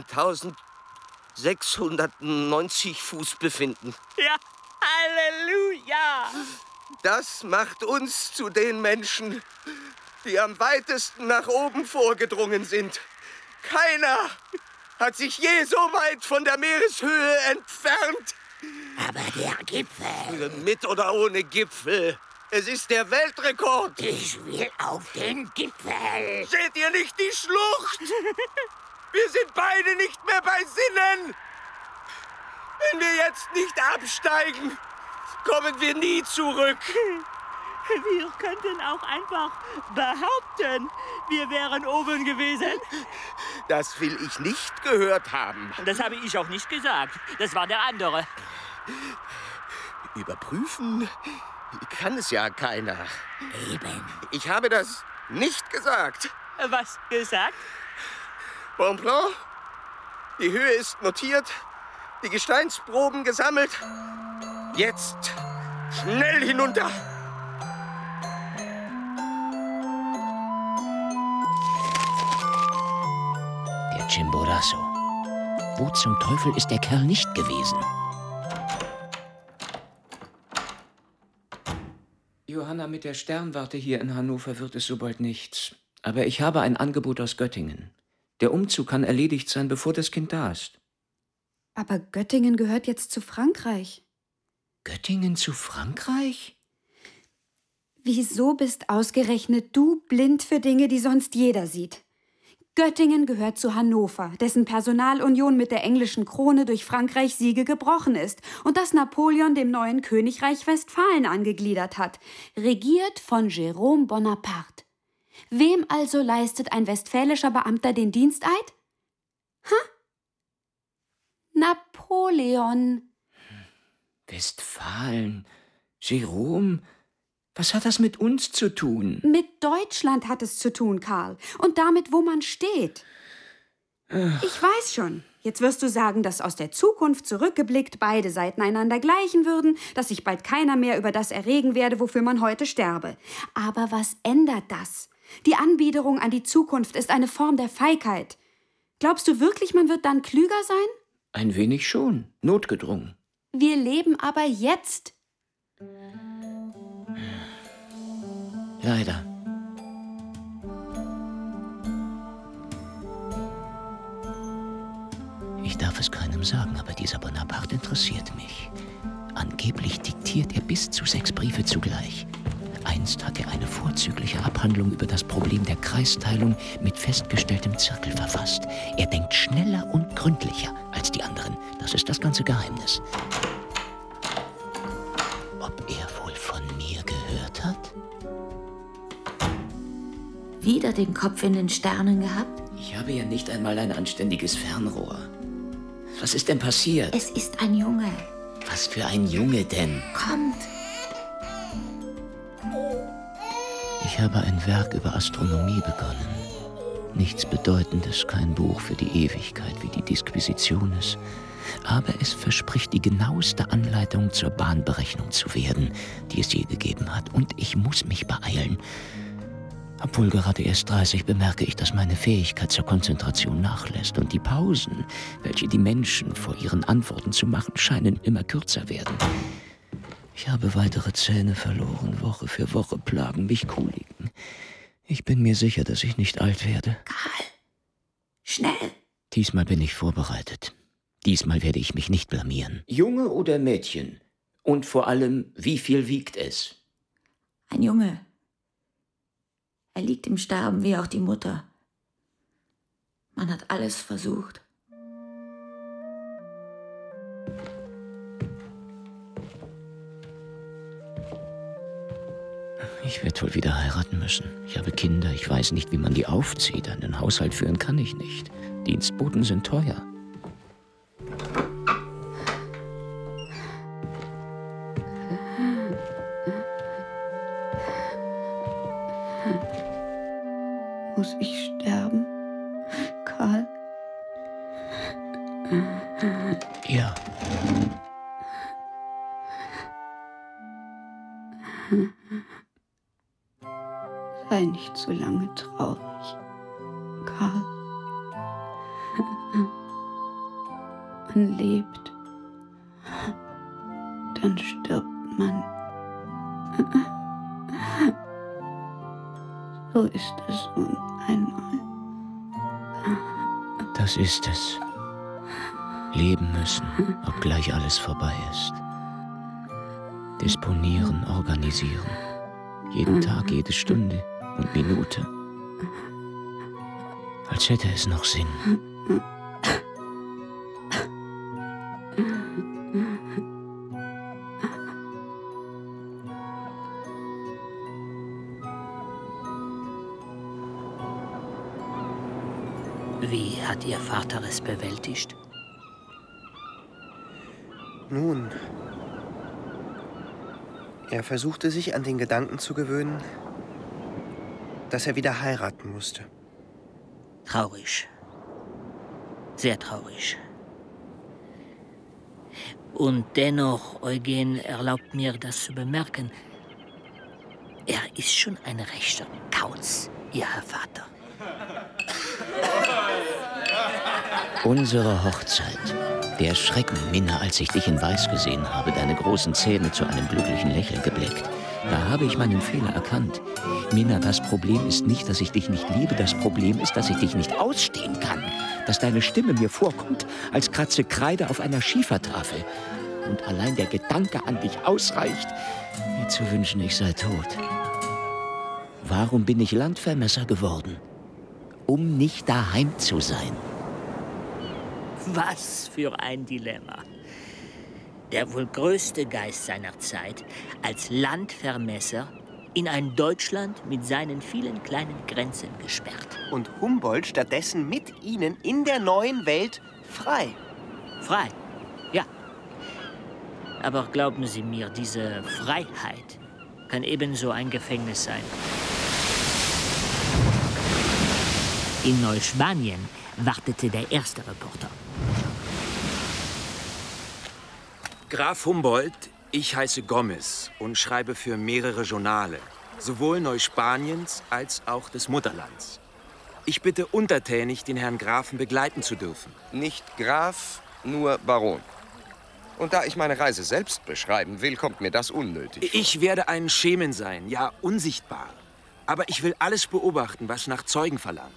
achtzehntausendsechshundertneunzig Fuß befinden. Ja, Halleluja! Das macht uns zu den Menschen, die am weitesten nach oben vorgedrungen sind. Keiner hat sich je so weit von der Meereshöhe entfernt. Aber der Gipfel... Mit oder ohne Gipfel. Es ist der Weltrekord. Ich will auf den Gipfel. Seht ihr nicht die Schlucht? Wir sind beide nicht mehr bei Sinnen. Wenn wir jetzt nicht absteigen, kommen wir nie zurück. Wir könnten auch einfach behaupten, wir wären oben gewesen. Das will ich nicht gehört haben. Das habe ich auch nicht gesagt. Das war der andere. Überprüfen kann es ja keiner. Eben. Ich habe das nicht gesagt. Was gesagt? Bonpland, die Höhe ist notiert, die Gesteinsproben gesammelt. Jetzt schnell hinunter. Der Chimborazo. Wo zum Teufel ist der Kerl nicht gewesen? Johanna, mit der Sternwarte hier in Hannover wird es so bald nichts. Aber ich habe ein Angebot aus Göttingen. Der Umzug kann erledigt sein, bevor das Kind da ist. Aber Göttingen gehört jetzt zu Frankreich. Göttingen zu Frankreich? Wieso bist ausgerechnet du blind für Dinge, die sonst jeder sieht? Göttingen gehört zu Hannover, dessen Personalunion mit der englischen Krone durch Frankreichs Siege gebrochen ist und das Napoleon dem neuen Königreich Westfalen angegliedert hat, regiert von Jérôme Bonaparte. Wem also leistet ein westfälischer Beamter den Diensteid? Ha? Napoleon. Westfalen, Jérôme, was hat das mit uns zu tun? Mit Deutschland hat es zu tun, Karl. Und damit, wo man steht. Ach. Ich weiß schon. Jetzt wirst du sagen, dass aus der Zukunft zurückgeblickt beide Seiten einander gleichen würden, dass sich bald keiner mehr über das erregen werde, wofür man heute sterbe. Aber was ändert das? Die Anbiederung an die Zukunft ist eine Form der Feigheit. Glaubst du wirklich, man wird dann klüger sein? Ein wenig schon, notgedrungen. Wir leben aber jetzt. Leider. Ich darf es keinem sagen, aber dieser Bonaparte interessiert mich. Angeblich diktiert er bis zu sechs Briefe zugleich. Einst hat er eine vorzügliche Abhandlung über das Problem der Kreisteilung mit festgestelltem Zirkel verfasst. Er denkt schneller und gründlicher als die anderen. Das ist das ganze Geheimnis. Ob er wohl von mir gehört hat? Wieder den Kopf in den Sternen gehabt? Ich habe ja nicht einmal ein anständiges Fernrohr. Was ist denn passiert? Es ist ein Junge. Was für ein Junge denn? Kommt. Ich habe ein Werk über Astronomie begonnen. Nichts Bedeutendes, kein Buch für die Ewigkeit wie die Disquisitiones. Aber es verspricht, die genaueste Anleitung zur Bahnberechnung zu werden, die es je gegeben hat. Und ich muss mich beeilen. Obwohl gerade erst dreißig bemerke ich, dass meine Fähigkeit zur Konzentration nachlässt. Und die Pausen, welche die Menschen vor ihren Antworten zu machen scheinen, immer kürzer werden. Ich habe weitere Zähne verloren. Woche für Woche plagen mich Koliken. Ich bin mir sicher, dass ich nicht alt werde. Karl, schnell! Diesmal bin ich vorbereitet. Diesmal werde ich mich nicht blamieren. Junge oder Mädchen? Und vor allem, wie viel wiegt es? Ein Junge. Er liegt im Sterben, wie auch die Mutter. Man hat alles versucht. Ich werde wohl wieder heiraten müssen. Ich habe Kinder, ich weiß nicht, wie man die aufzieht. Einen Haushalt führen kann ich nicht. Dienstboten sind teuer. Muss ich sterben, Karl? Ja. Sei nicht so lange traurig, Karl. Man lebt, dann stirbt man. So ist es nun einmal. Das ist es. Leben müssen, obgleich alles vorbei ist. Disponieren, organisieren. Jeden Tag, jede Stunde und Minute. Als hätte es noch Sinn. Wie hat Ihr Vater es bewältigt? Nun, er versuchte sich an den Gedanken zu gewöhnen, dass er wieder heiraten musste. Traurig. Sehr traurig. Und dennoch, Eugen erlaubt mir, das zu bemerken, er ist schon ein rechter Kauz, Ihr Herr Vater. Unsere Hochzeit. Der Schrecken, Minna, als ich dich in Weiß gesehen habe, deine großen Zähne zu einem glücklichen Lächeln gebleckt. Da habe ich meinen Fehler erkannt. Minna, das Problem ist nicht, dass ich dich nicht liebe. Das Problem ist, dass ich dich nicht ausstehen kann. Dass deine Stimme mir vorkommt, als kratze Kreide auf einer Schiefertafel. Und allein der Gedanke an dich ausreicht, mir zu wünschen, ich sei tot. Warum bin ich Landvermesser geworden? Um nicht daheim zu sein. Was für ein Dilemma. Der wohl größte Geist seiner Zeit als Landvermesser in ein Deutschland mit seinen vielen kleinen Grenzen gesperrt. Und Humboldt stattdessen mit ihnen in der neuen Welt frei. Frei, ja. Aber glauben Sie mir, diese Freiheit kann ebenso ein Gefängnis sein. In Neuspanien wartete der erste Reporter. Graf Humboldt, ich heiße Gomez und schreibe für mehrere Journale, sowohl Neuspaniens als auch des Mutterlands. Ich bitte untertänig, den Herrn Grafen begleiten zu dürfen. Nicht Graf, nur Baron. Und da ich meine Reise selbst beschreiben will, kommt mir das unnötig vor. Ich werde ein Schemen sein, ja unsichtbar. Aber ich will alles beobachten, was nach Zeugen verlangt.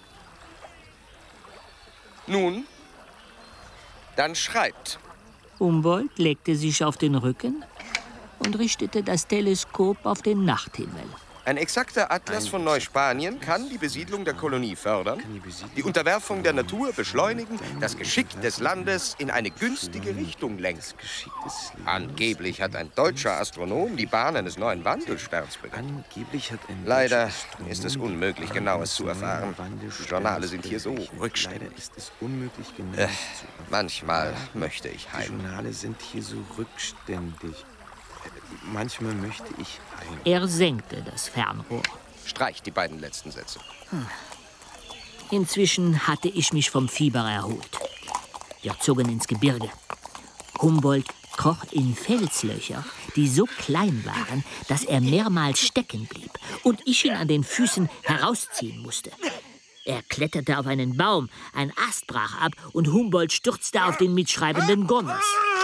Nun, dann schreibt. Humboldt legte sich auf den Rücken und richtete das Teleskop auf den Nachthimmel. Ein exakter Atlas von Neuspanien kann die Besiedlung der Kolonie fördern, die Unterwerfung der Natur beschleunigen, das Geschick des Landes in eine günstige Richtung lenken. Angeblich hat ein deutscher Astronom die Bahn eines neuen Wandelsterns benannt. Leider ist es unmöglich, Genaues zu erfahren. Die Journale sind hier so rückständig. Äh, manchmal möchte ich heim. Die Journale sind hier so rückständig. Manchmal möchte ich heim. Er senkte das Fernrohr. Streicht die beiden letzten Sätze. Hm. Inzwischen hatte ich mich vom Fieber erholt. Wir zogen ins Gebirge. Humboldt kroch in Felslöcher, die so klein waren, dass er mehrmals stecken blieb und ich ihn an den Füßen herausziehen musste. Er kletterte auf einen Baum, ein Ast brach ab und Humboldt stürzte auf den mitschreibenden Gomez.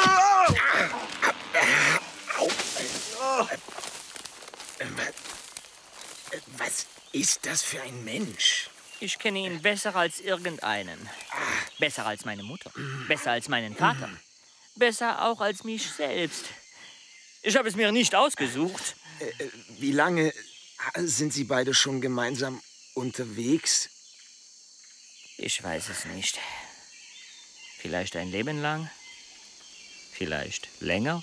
Was ist das für ein Mensch? Ich kenne ihn besser als irgendeinen. Besser als meine Mutter. Besser als meinen Vater. Besser auch als mich selbst. Ich habe es mir nicht ausgesucht. Äh, wie lange sind Sie beide schon gemeinsam unterwegs? Ich weiß es nicht. Vielleicht ein Leben lang. Vielleicht länger.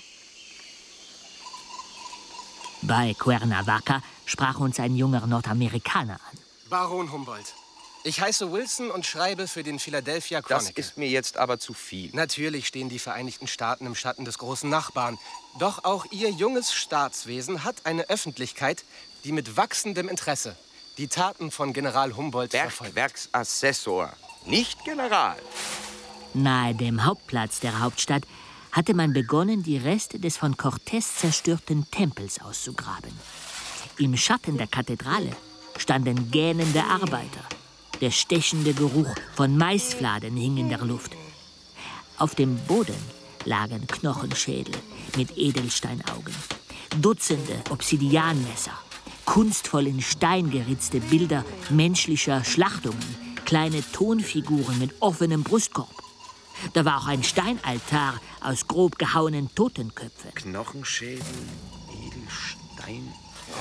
Bei Cuernavaca sprach uns ein junger Nordamerikaner an. Baron Humboldt. Ich heiße Wilson und schreibe für den Philadelphia Chronicle. Das ist mir jetzt aber zu viel. Natürlich stehen die Vereinigten Staaten im Schatten des großen Nachbarn. Doch auch ihr junges Staatswesen hat eine Öffentlichkeit, die mit wachsendem Interesse die Taten von General Humboldt verfolgt. Bergwerksassessor, nicht General. Nahe dem Hauptplatz der Hauptstadt hatte man begonnen, die Reste des von Cortés zerstörten Tempels auszugraben. Im Schatten der Kathedrale standen gähnende Arbeiter. Der stechende Geruch von Maisfladen hing in der Luft. Auf dem Boden lagen Knochenschädel mit Edelsteinaugen, Dutzende Obsidianmesser, kunstvoll in Stein geritzte Bilder menschlicher Schlachtungen, kleine Tonfiguren mit offenem Brustkorb. Da war auch ein Steinaltar aus grob gehauenen Totenköpfen. Knochenschädel, Edelstein.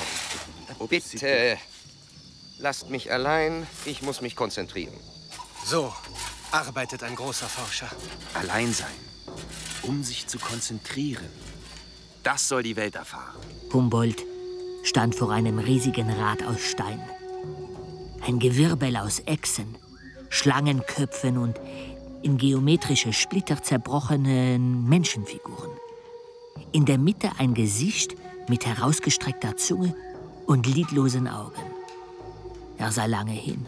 Bitte, lasst mich allein. Ich muss mich konzentrieren. So arbeitet ein großer Forscher. Allein sein, um sich zu konzentrieren. Das soll die Welt erfahren. Humboldt stand vor einem riesigen Rad aus Stein. Ein Gewirbel aus Echsen, Schlangenköpfen und in geometrische Splitter zerbrochenen Menschenfiguren. In der Mitte ein Gesicht mit herausgestreckter Zunge und lidlosen Augen. Er sah lange hin.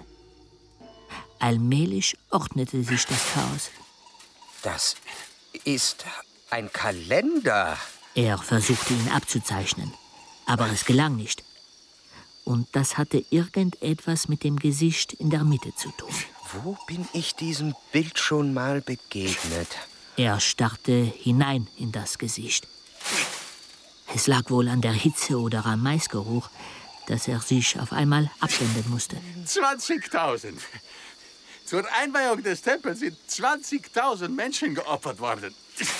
Allmählich ordnete sich das Chaos. Das ist ein Kalender. Er versuchte ihn abzuzeichnen, aber es gelang nicht. Und das hatte irgendetwas mit dem Gesicht in der Mitte zu tun. Wo bin ich diesem Bild schon mal begegnet? Er starrte hinein in das Gesicht. Es lag wohl an der Hitze oder am Maisgeruch, dass er sich auf einmal abwenden musste. zwanzigtausend. Zur Einweihung des Tempels sind zwanzigtausend Menschen geopfert worden.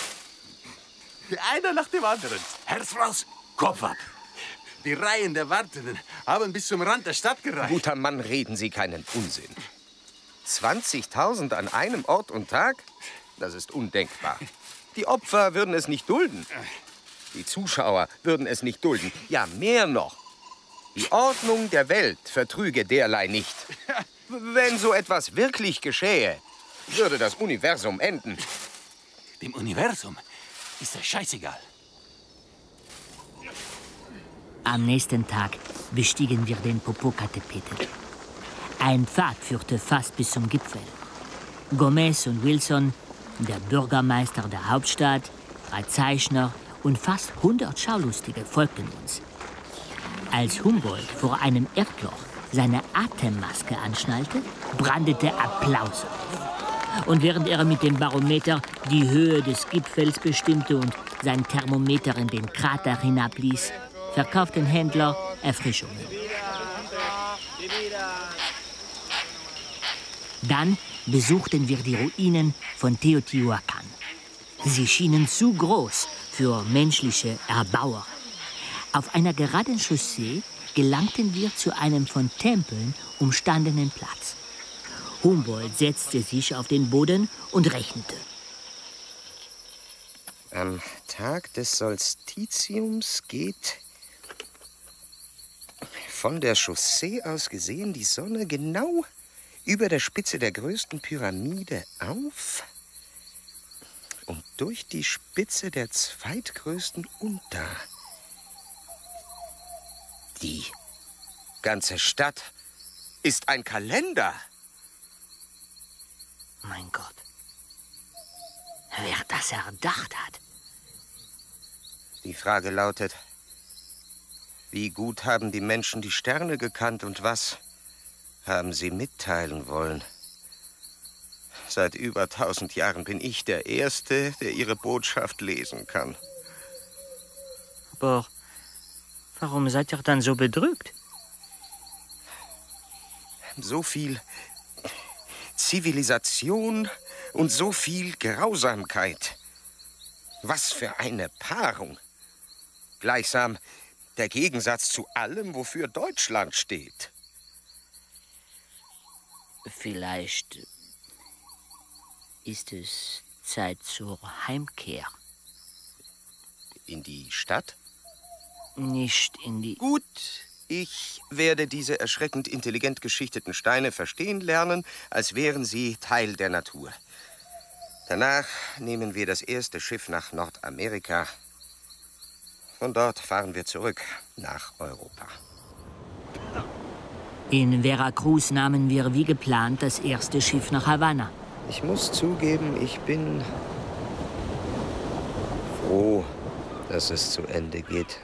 Einer nach dem anderen. Herz raus, Kopf ab. Die Reihen der Wartenden haben bis zum Rand der Stadt gereicht. Guter Mann, reden Sie keinen Unsinn. zwanzigtausend an einem Ort und Tag? Das ist undenkbar. Die Opfer würden es nicht dulden. Die Zuschauer würden es nicht dulden. Ja, mehr noch. Die Ordnung der Welt vertrüge derlei nicht. Wenn so etwas wirklich geschähe, würde das Universum enden. Dem Universum ist das scheißegal. Am nächsten Tag bestiegen wir den Popocatépetl. Ein Pfad führte fast bis zum Gipfel. Gomez und Wilson, der Bürgermeister der Hauptstadt, drei Zeichner und fast hundert Schaulustige folgten uns. Als Humboldt vor einem Erdloch seine Atemmaske anschnallte, brandete Applaus auf. Und während er mit dem Barometer die Höhe des Gipfels bestimmte und sein Thermometer in den Krater hinabließ, verkauften Händler Erfrischungen. Dann besuchten wir die Ruinen von Teotihuacan. Sie schienen zu groß für menschliche Erbauer. Auf einer geraden Chaussee gelangten wir zu einem von Tempeln umstandenen Platz. Humboldt setzte sich auf den Boden und rechnete. Am Tag des Solstitiums geht von der Chaussee aus gesehen die Sonne genau über der Spitze der größten Pyramide auf und durch die Spitze der zweitgrößten unter. Die ganze Stadt ist ein Kalender. Mein Gott. Wer das erdacht hat. Die Frage lautet, wie gut haben die Menschen die Sterne gekannt und was haben sie mitteilen wollen? Seit über tausend Jahren bin ich der Erste, der ihre Botschaft lesen kann. Aber warum seid ihr dann so bedrückt? So viel Zivilisation und so viel Grausamkeit. Was für eine Paarung. Gleichsam der Gegensatz zu allem, wofür Deutschland steht. Vielleicht ist es Zeit zur Heimkehr. In die Stadt? Nicht in die... Gut, ich werde diese erschreckend intelligent geschichteten Steine verstehen lernen, als wären sie Teil der Natur. Danach nehmen wir das erste Schiff nach Nordamerika. Von dort fahren wir zurück nach Europa. In Veracruz nahmen wir wie geplant das erste Schiff nach Havanna. Ich muss zugeben, ich bin froh, dass es zu Ende geht.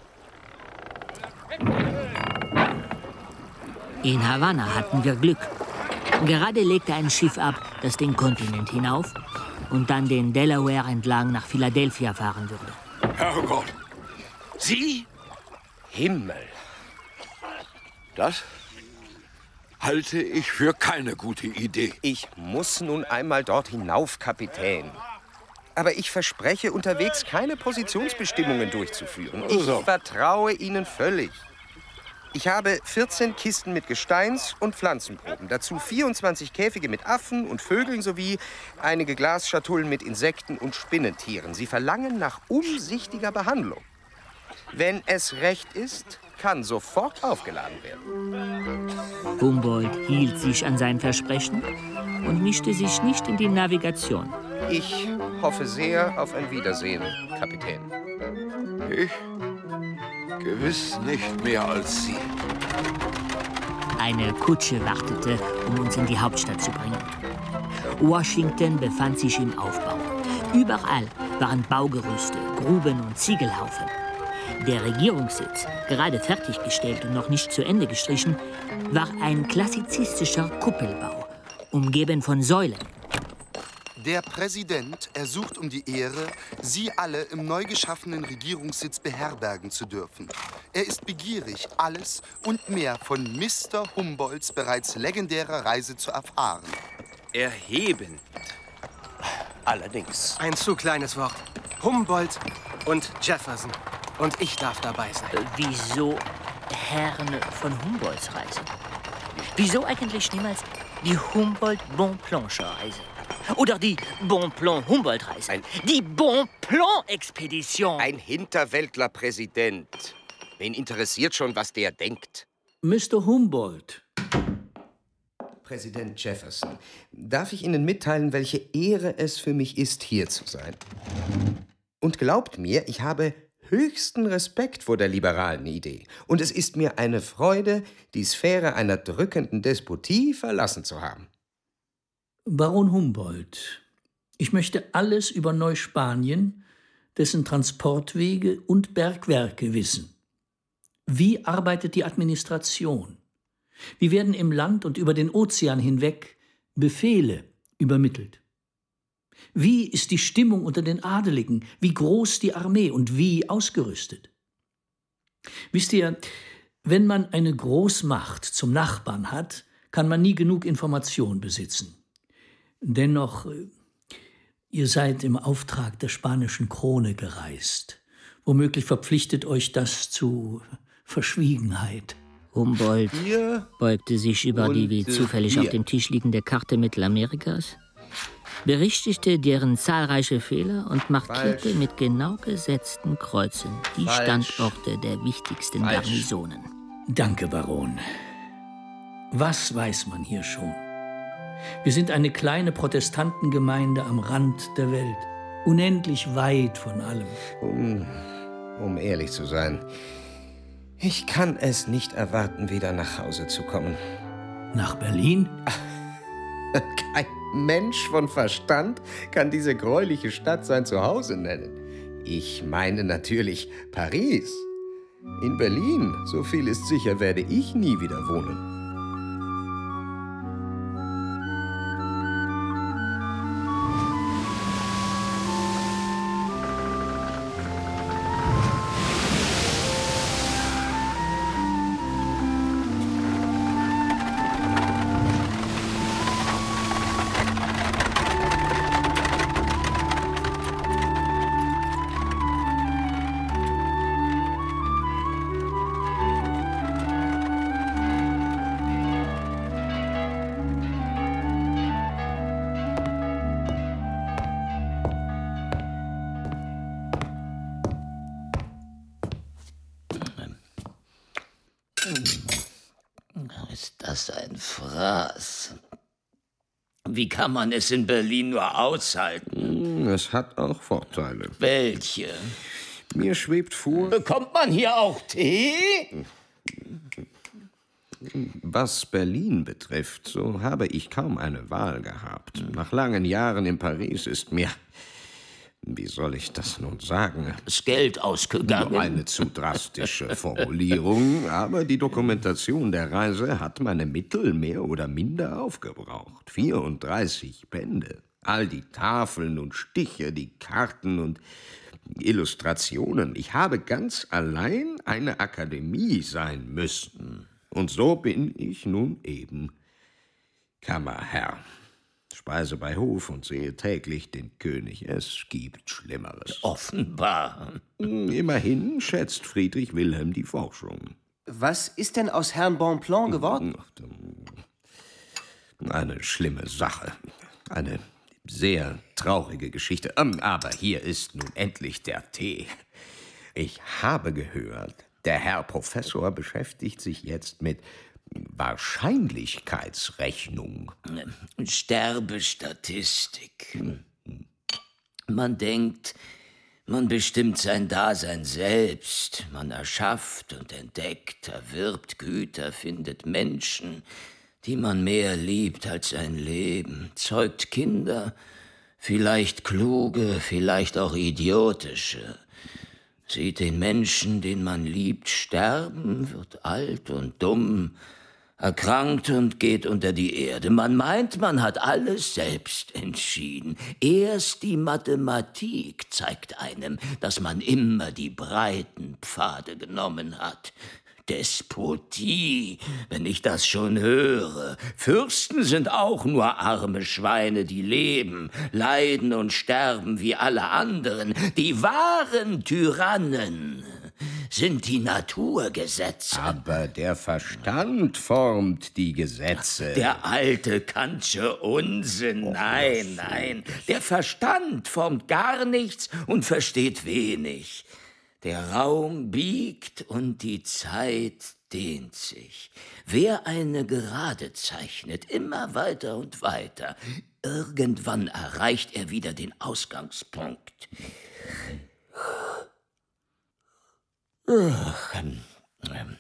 In Havanna hatten wir Glück. Gerade legte ein Schiff ab, das den Kontinent hinauf und dann den Delaware entlang nach Philadelphia fahren würde. Herrgott! Sie? Himmel! Das halte ich für keine gute Idee. Ich muss nun einmal dort hinauf, Kapitän. Aber ich verspreche, unterwegs keine Positionsbestimmungen durchzuführen. Ich Also. vertraue Ihnen völlig. Ich habe vierzehn Kisten mit Gesteins- und Pflanzenproben, dazu vierundzwanzig Käfige mit Affen und Vögeln sowie einige Glasschatullen mit Insekten und Spinnentieren. Sie verlangen nach umsichtiger Behandlung. Wenn es recht ist, kann sofort aufgeladen werden. Humboldt hielt sich an sein Versprechen und mischte sich nicht in die Navigation. Ich hoffe sehr auf ein Wiedersehen, Kapitän. Ich? Gewiss nicht mehr als Sie. Eine Kutsche wartete, um uns in die Hauptstadt zu bringen. Washington befand sich im Aufbau. Überall waren Baugerüste, Gruben und Ziegelhaufen. Der Regierungssitz, gerade fertiggestellt und noch nicht zu Ende gestrichen, war ein klassizistischer Kuppelbau, umgeben von Säulen. Der Präsident ersucht um die Ehre, Sie alle im neu geschaffenen Regierungssitz beherbergen zu dürfen. Er ist begierig, alles und mehr von Mister Humboldts bereits legendärer Reise zu erfahren. Erhebend. Allerdings. Ein zu kleines Wort. Humboldt und Jefferson. Und ich darf dabei sein. Äh, wieso Herren von Humboldts Reise? Wieso eigentlich niemals die Humboldt-Bonplancher-Reise? Oder die Bonplan-Humboldt-Reise? Die Bonplan-Expedition? Ein Hinterwäldler-Präsident. Wen interessiert schon, was der denkt? Mister Humboldt. Präsident Jefferson, darf ich Ihnen mitteilen, welche Ehre es für mich ist, hier zu sein? Und glaubt mir, ich habe höchsten Respekt vor der liberalen Idee. Und es ist mir eine Freude, die Sphäre einer drückenden Despotie verlassen zu haben. Baron Humboldt, ich möchte alles über Neuspanien, dessen Transportwege und Bergwerke wissen. Wie arbeitet die Administration? Wie werden im Land und über den Ozean hinweg Befehle übermittelt? Wie ist die Stimmung unter den Adeligen? Wie groß die Armee und wie ausgerüstet? Wisst ihr, wenn man eine Großmacht zum Nachbarn hat, kann man nie genug Information besitzen. Dennoch, ihr seid im Auftrag der spanischen Krone gereist. Womöglich verpflichtet euch das zu Verschwiegenheit. Humboldt beugte sich über die wie zufällig auf dem Tisch liegende Karte Mittelamerikas, berichtigte deren zahlreiche Fehler und markierte Falsch. mit genau gesetzten Kreuzen die Falsch. Standorte der wichtigsten Falsch. Garnisonen. Danke, Baron. Was weiß man hier schon? Wir sind eine kleine Protestantengemeinde am Rand der Welt, unendlich weit von allem. Um, um ehrlich zu sein, ich kann es nicht erwarten, wieder nach Hause zu kommen. Nach Berlin? Kein Mensch von Verstand kann diese gräuliche Stadt sein Zuhause nennen. Ich meine natürlich Paris. In Berlin, so viel ist sicher, werde ich nie wieder wohnen. Ist das ein Fraß? Wie kann man es in Berlin nur aushalten? Es hat auch Vorteile. Welche? Mir schwebt vor... Bekommt man hier auch Tee? Was Berlin betrifft, so habe ich kaum eine Wahl gehabt. Nach langen Jahren in Paris ist mir... Wie soll ich das nun sagen? Das Geld ausgegangen. Eine zu drastische Formulierung, aber die Dokumentation der Reise hat meine Mittel mehr oder minder aufgebraucht. vierunddreißig Bände. All die Tafeln und Stiche, die Karten und Illustrationen. Ich habe ganz allein eine Akademie sein müssen. Und so bin ich nun eben Kammerherr. Speise bei Hof und sehe täglich den König. Es gibt Schlimmeres. Offenbar. Immerhin schätzt Friedrich Wilhelm die Forschung. Was ist denn aus Herrn Bonpland geworden? Eine schlimme Sache. Eine sehr traurige Geschichte. Aber hier ist nun endlich der Tee. Ich habe gehört, der Herr Professor beschäftigt sich jetzt mit Wahrscheinlichkeitsrechnung. Sterbestatistik. Man denkt, man bestimmt sein Dasein selbst. Man erschafft und entdeckt, erwirbt Güter, findet Menschen, die man mehr liebt als sein Leben, zeugt Kinder, vielleicht kluge, vielleicht auch idiotische, sieht den Menschen, den man liebt, sterben, wird alt und dumm, erkrankt und geht unter die Erde. Man meint, man hat alles selbst entschieden. Erst die Mathematik zeigt einem, dass man immer die breiten Pfade genommen hat. Despotie, wenn ich das schon höre. Fürsten sind auch nur arme Schweine, die leben, leiden und sterben wie alle anderen. Die wahren Tyrannen sind die Naturgesetze. Aber der Verstand formt die Gesetze. Der alte Kantsche Unsinn. Nein, nein. Der Verstand formt gar nichts und versteht wenig. Der Raum biegt und die Zeit dehnt sich. Wer eine Gerade zeichnet, immer weiter und weiter, irgendwann erreicht er wieder den Ausgangspunkt. Ach, ähm, ähm,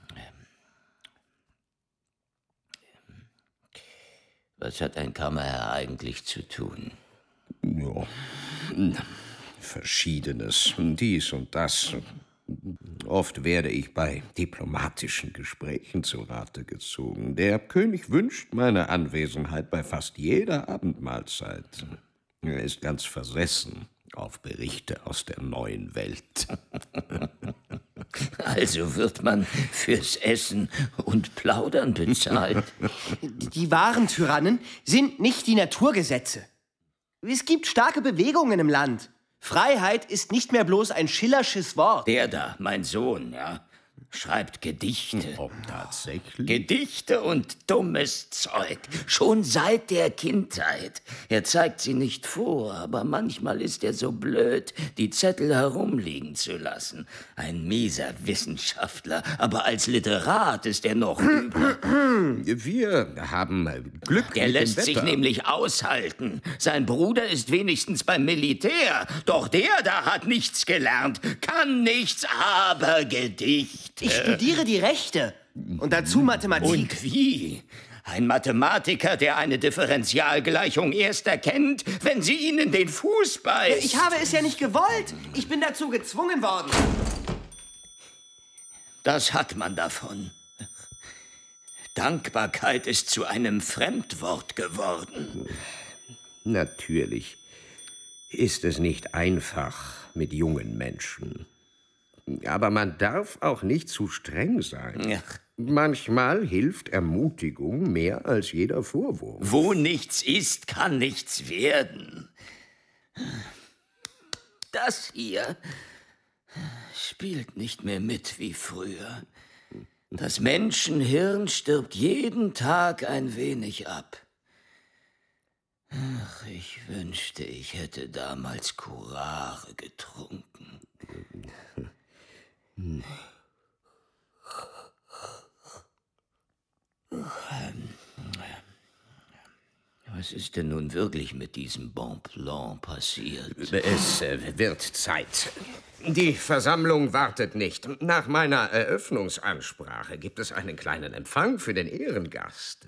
was hat ein Kammerherr eigentlich zu tun? Ja, Verschiedenes, dies und das. Oft werde ich bei diplomatischen Gesprächen zu Rate gezogen. Der König wünscht meine Anwesenheit bei fast jeder Abendmahlzeit. Er ist ganz versessen auf Berichte aus der neuen Welt. Also wird man fürs Essen und Plaudern bezahlt. Die wahren Tyrannen sind nicht die Naturgesetze. Es gibt starke Bewegungen im Land. Freiheit ist nicht mehr bloß ein schillersches Wort. Der da, mein Sohn, ja, schreibt Gedichte. Oh, tatsächlich? Gedichte und dummes Zeug. Schon seit der Kindheit. Er zeigt sie nicht vor, aber manchmal ist er so blöd, die Zettel herumliegen zu lassen. Ein mieser Wissenschaftler, aber als Literat ist er noch übler. Wir haben Glück Der mit lässt dem sich Wetter. nämlich aushalten. Sein Bruder ist wenigstens beim Militär. Doch der da hat nichts gelernt, kann nichts, aber Gedichte. Ich studiere die Rechte und dazu Mathematik. Und wie? Ein Mathematiker, der eine Differentialgleichung erst erkennt, wenn sie ihn in den Fuß beißt. Ich habe es ja nicht gewollt. Ich bin dazu gezwungen worden. Das hat man davon. Dankbarkeit ist zu einem Fremdwort geworden. Natürlich ist es nicht einfach mit jungen Menschen. Aber man darf auch nicht zu streng sein. Ach. Manchmal hilft Ermutigung mehr als jeder Vorwurf. Wo nichts ist, kann nichts werden. Das hier spielt nicht mehr mit wie früher. Das Menschenhirn stirbt jeden Tag ein wenig ab. Ach, ich wünschte, ich hätte damals Curare getrunken. Hm. Was ist denn nun wirklich mit diesem Bonpland passiert? Es äh, wird Zeit. Die Versammlung wartet nicht. Nach meiner Eröffnungsansprache gibt es einen kleinen Empfang für den Ehrengast.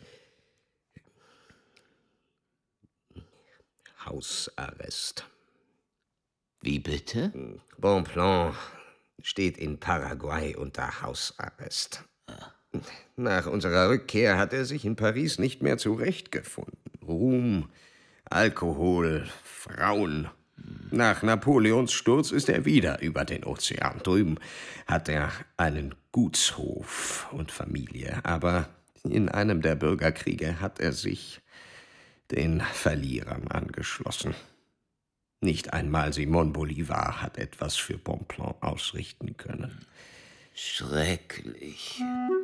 Hausarrest. Wie bitte? Bonpland steht in Paraguay unter Hausarrest. Nach unserer Rückkehr hat er sich in Paris nicht mehr zurechtgefunden. Ruhm, Alkohol, Frauen. Nach Napoleons Sturz ist er wieder über den Ozean. Drüben hat er einen Gutshof und Familie. Aber in einem der Bürgerkriege hat er sich den Verlierern angeschlossen. Nicht einmal Simón Bolívar hat etwas für Bonpland ausrichten können. Schrecklich.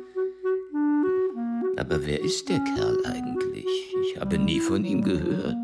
Aber wer ist der Kerl eigentlich? Ich habe nie von ihm gehört.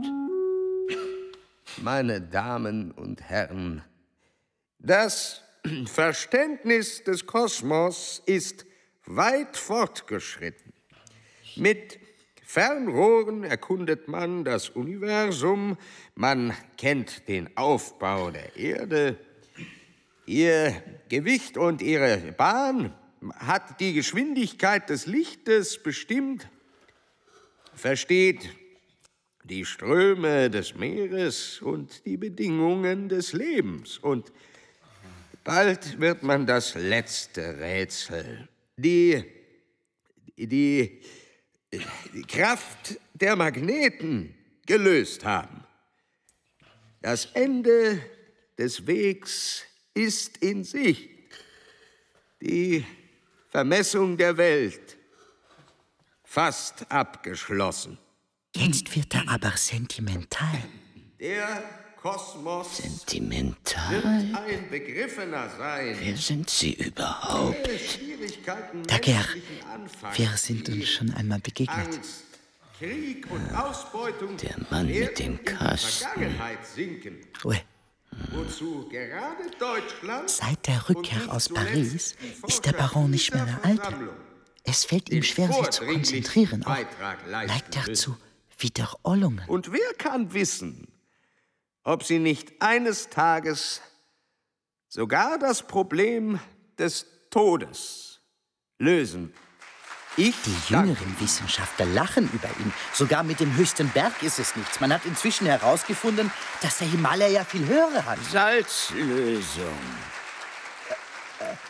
Meine Damen und Herren, das Verständnis des Kosmos ist weit fortgeschritten. Mit Fernrohren erkundet man das Universum, man kennt den Aufbau der Erde. Ihr Gewicht und ihre Bahn hat die Geschwindigkeit des Lichtes bestimmt, versteht die Ströme des Meeres und die Bedingungen des Lebens. Und bald wird man das letzte Rätsel, die, die, die Kraft der Magneten gelöst haben. Das Ende des Wegs ist in Sicht. Die Vermessung der Welt fast abgeschlossen. Jetzt wird er aber sentimental. Der Kosmos Sentimental? wird ein Begriffener sein. Wer sind Sie überhaupt? Daguerre, wir sind uns schon einmal begegnet. Angst, Krieg und Ausbeutung Der Mann mit dem Kasten. Ui. Wozu gerade Deutschland Seit der Rückkehr aus Paris ist der Baron nicht mehr der Alte. Es fällt ihm schwer, sich zu konzentrieren. Auch neigt er zu Wiederholungen. Und wer kann wissen, ob sie nicht eines Tages sogar das Problem des Todes lösen. Ich Die jüngeren Wissenschaftler lachen über ihn. Sogar mit dem höchsten Berg ist es nichts. Man hat inzwischen herausgefunden, dass der Himalaya viel höhere hat. Salzlösung. Äh, äh,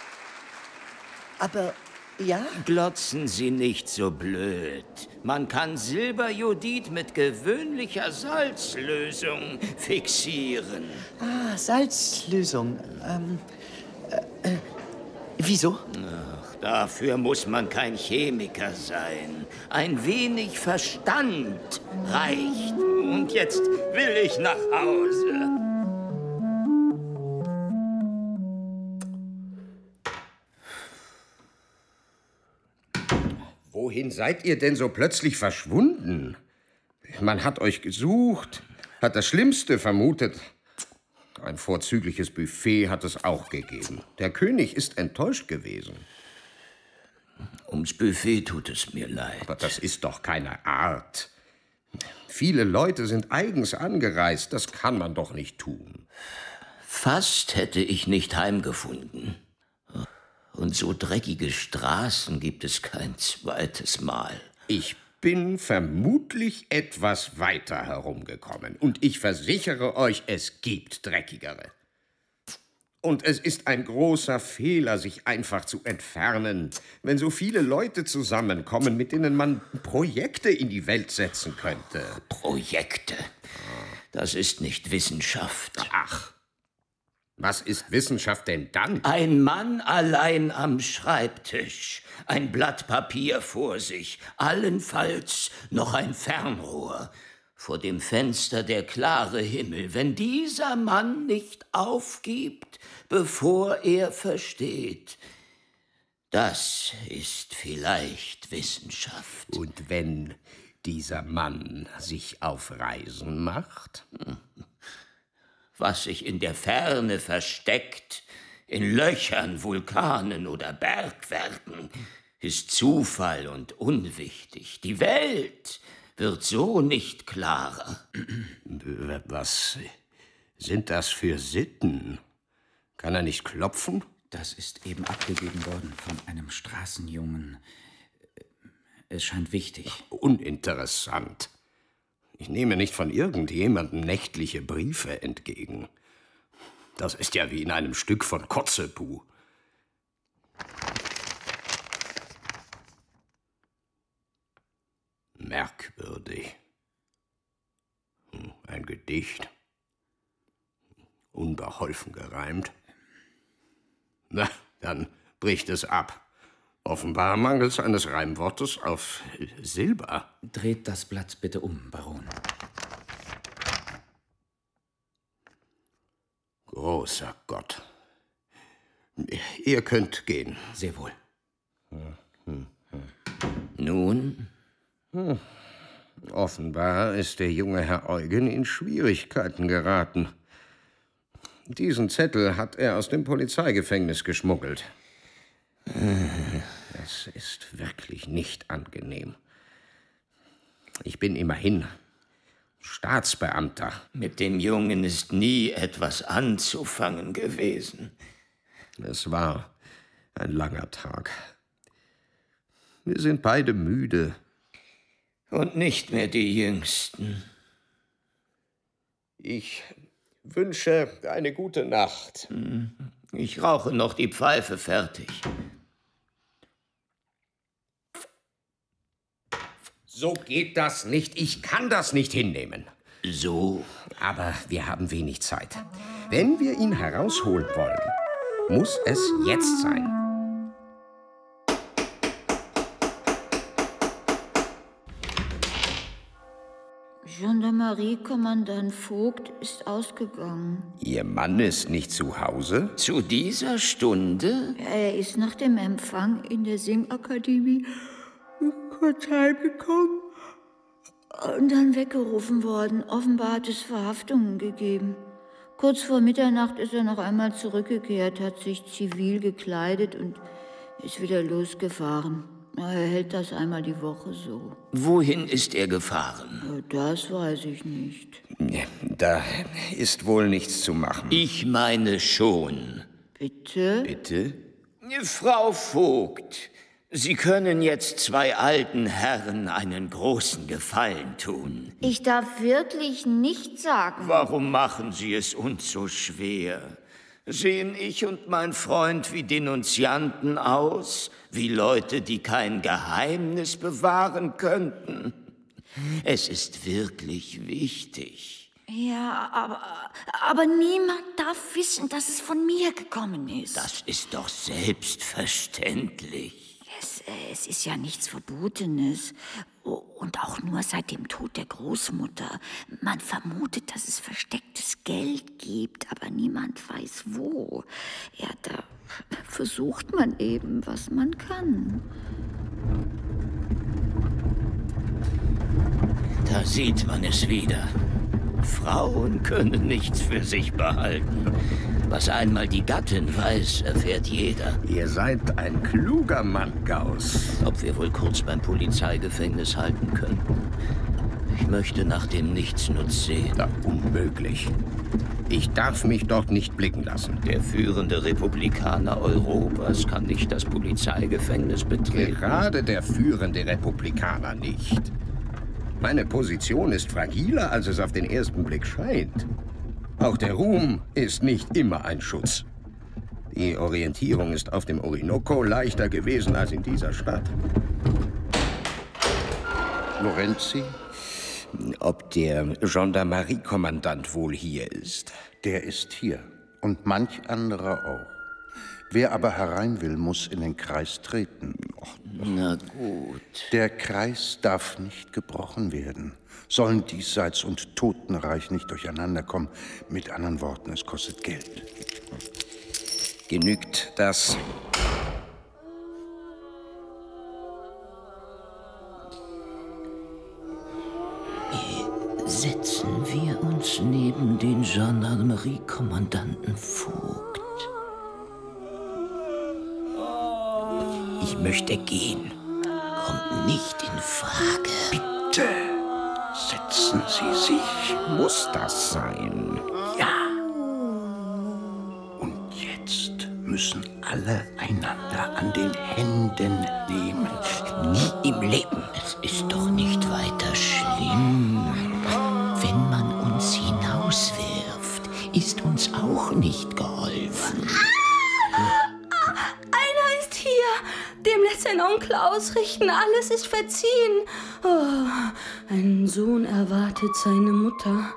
aber ja? Glotzen Sie nicht so blöd. Man kann Silberjodid mit gewöhnlicher Salzlösung fixieren. Ah, Salzlösung. Ähm, äh, äh, wieso? Ach, dafür muss man kein Chemiker sein. Ein wenig Verstand reicht. Und jetzt will ich nach Hause. Wohin seid ihr denn so plötzlich verschwunden? Man hat euch gesucht, hat das Schlimmste vermutet. Ein vorzügliches Buffet hat es auch gegeben. Der König ist enttäuscht gewesen. Ums Buffet tut es mir leid. Aber das ist doch keine Art. Viele Leute sind eigens angereist. Das kann man doch nicht tun. Fast hätte ich nicht heimgefunden. Und so dreckige Straßen gibt es kein zweites Mal. Ich bin vermutlich etwas weiter herumgekommen. Und ich versichere euch, es gibt dreckigere. Und es ist ein großer Fehler, sich einfach zu entfernen, wenn so viele Leute zusammenkommen, mit denen man Projekte in die Welt setzen könnte. Projekte? Das ist nicht Wissenschaft. Ach, was ist Wissenschaft denn dann? Ein Mann allein am Schreibtisch, ein Blatt Papier vor sich, allenfalls noch ein Fernrohr. Vor dem Fenster der klare Himmel. Wenn dieser Mann nicht aufgibt, bevor er versteht, das ist vielleicht Wissenschaft. Und wenn dieser Mann sich auf Reisen macht? Was sich in der Ferne versteckt, in Löchern, Vulkanen oder Bergwerken, ist Zufall und unwichtig. Die Welt wird so nicht klarer. Was sind das für Sitten? Kann er nicht klopfen? Das ist eben abgegeben worden von einem Straßenjungen. Es scheint wichtig. Uninteressant. Ich nehme nicht von irgendjemandem nächtliche Briefe entgegen. Das ist ja wie in einem Stück von Kotzebue. Merkwürdig. Ein Gedicht. Unbeholfen gereimt. Na, dann bricht es ab. Offenbar mangels eines Reimwortes auf Silber. Dreht das Blatt bitte um, Baron. Großer Gott. Ihr könnt gehen. Sehr wohl. Nun? Hm. Offenbar ist der junge Herr Eugen in Schwierigkeiten geraten. Diesen Zettel hat er aus dem Polizeigefängnis geschmuggelt. Das ist wirklich nicht angenehm. Ich bin immerhin Staatsbeamter. Mit dem Jungen ist nie etwas anzufangen gewesen. Es war ein langer Tag. Wir sind beide müde. Und nicht mehr die Jüngsten. Ich wünsche eine gute Nacht. Ich rauche noch die Pfeife fertig. So geht das nicht. Ich kann das nicht hinnehmen. So? Aber wir haben wenig Zeit. Wenn wir ihn herausholen wollen, muss es jetzt sein. Gendarmerie-Kommandant Vogt ist ausgegangen. Ihr Mann ist nicht zu Hause? Zu dieser Stunde? Er ist nach dem Empfang in der Singakademie kurz heimgekommen und dann weggerufen worden. Offenbar hat es Verhaftungen gegeben. Kurz vor Mitternacht ist er noch einmal zurückgekehrt, hat sich zivil gekleidet und ist wieder losgefahren. Er hält das einmal die Woche so. Wohin ist er gefahren? Das weiß ich nicht. Da ist wohl nichts zu machen. Ich meine schon. Bitte? Bitte? Frau Vogt, Sie können jetzt zwei alten Herren einen großen Gefallen tun. Ich darf wirklich nichts sagen. Warum machen Sie es uns so schwer? Sehen ich und mein Freund wie Denunzianten aus? Wie Leute, die kein Geheimnis bewahren könnten? Es ist wirklich wichtig. Ja, aber, aber niemand darf wissen, dass es von mir gekommen ist. Das ist doch selbstverständlich. Es, es ist ja nichts Verbotenes. Und auch nur seit dem Tod der Großmutter. Man vermutet, dass es verstecktes Geld gibt, aber niemand weiß wo. Ja, da versucht man eben, was man kann. Da sieht man es wieder. Frauen können nichts für sich behalten. Was einmal die Gattin weiß, erfährt jeder. Ihr seid ein kluger Mann, Gauss. Ob wir wohl kurz beim Polizeigefängnis halten könnten? Ich möchte nach dem Nichtsnutz sehen. Na, unmöglich. Ich darf mich dort nicht blicken lassen. Der führende Republikaner Europas kann nicht das Polizeigefängnis betreten. Gerade der führende Republikaner nicht. Meine Position ist fragiler, als es auf den ersten Blick scheint. Auch der Ruhm ist nicht immer ein Schutz. Die Orientierung ist auf dem Orinoco leichter gewesen als in dieser Stadt. Lorenzi? Ob der Gendarmerie-Kommandant wohl hier ist? Der ist hier. Und manch anderer auch. Wer aber herein will, muss in den Kreis treten. Och, na gut. Der Kreis darf nicht gebrochen werden. Sollen Diesseits und Totenreich nicht durcheinander kommen. Mit anderen Worten, es kostet Geld. Genügt das? Setzen wir uns neben den Gendarmerie-Kommandanten Vogt. Ich möchte gehen. Kommt nicht in Frage. Bitte, setzen Sie sich. Muss das sein? Ja. Und jetzt müssen alle einander an den Händen nehmen. Nie im Leben. Es ist doch nicht weiter schlimm. Wenn man uns hinauswirft, ist uns auch nicht geholfen. Einer ist hier. Dem lässt sein Onkel ausrichten. Alles ist verziehen. Oh, ein Sohn erwartet seine Mutter.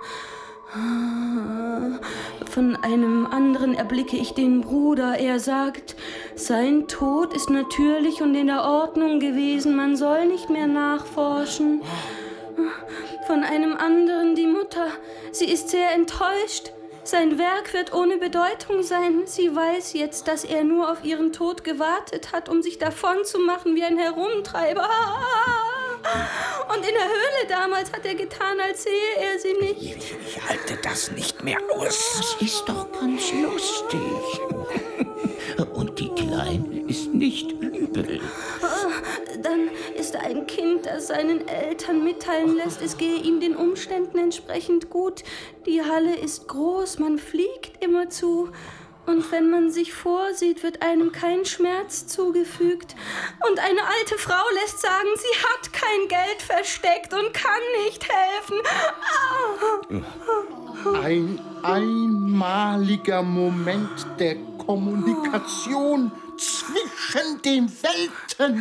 Von einem anderen erblicke ich den Bruder. Er sagt, sein Tod ist natürlich und in der Ordnung gewesen. Man soll nicht mehr nachforschen. Von einem anderen die Mutter. Sie ist sehr enttäuscht. Sein Werk wird ohne Bedeutung sein. Sie weiß jetzt, dass er nur auf ihren Tod gewartet hat, um sich davon zu machen wie ein Herumtreiber. Und in der Höhle damals hat er getan, als sehe er sie nicht. Ich, ich halte das nicht mehr aus. Das ist doch ganz lustig. Und die Kleine ist nicht übel. Dann ist er ein Kind, das seinen Eltern mitteilen lässt, es gehe ihm den Umständen entsprechend gut. Die Halle ist groß, man fliegt immerzu. Und wenn man sich vorsieht, wird einem kein Schmerz zugefügt. Und eine alte Frau lässt sagen, sie hat kein Geld versteckt und kann nicht helfen. Ein einmaliger Moment der Kommunikation zwischen den Welten.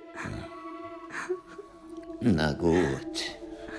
Na gut.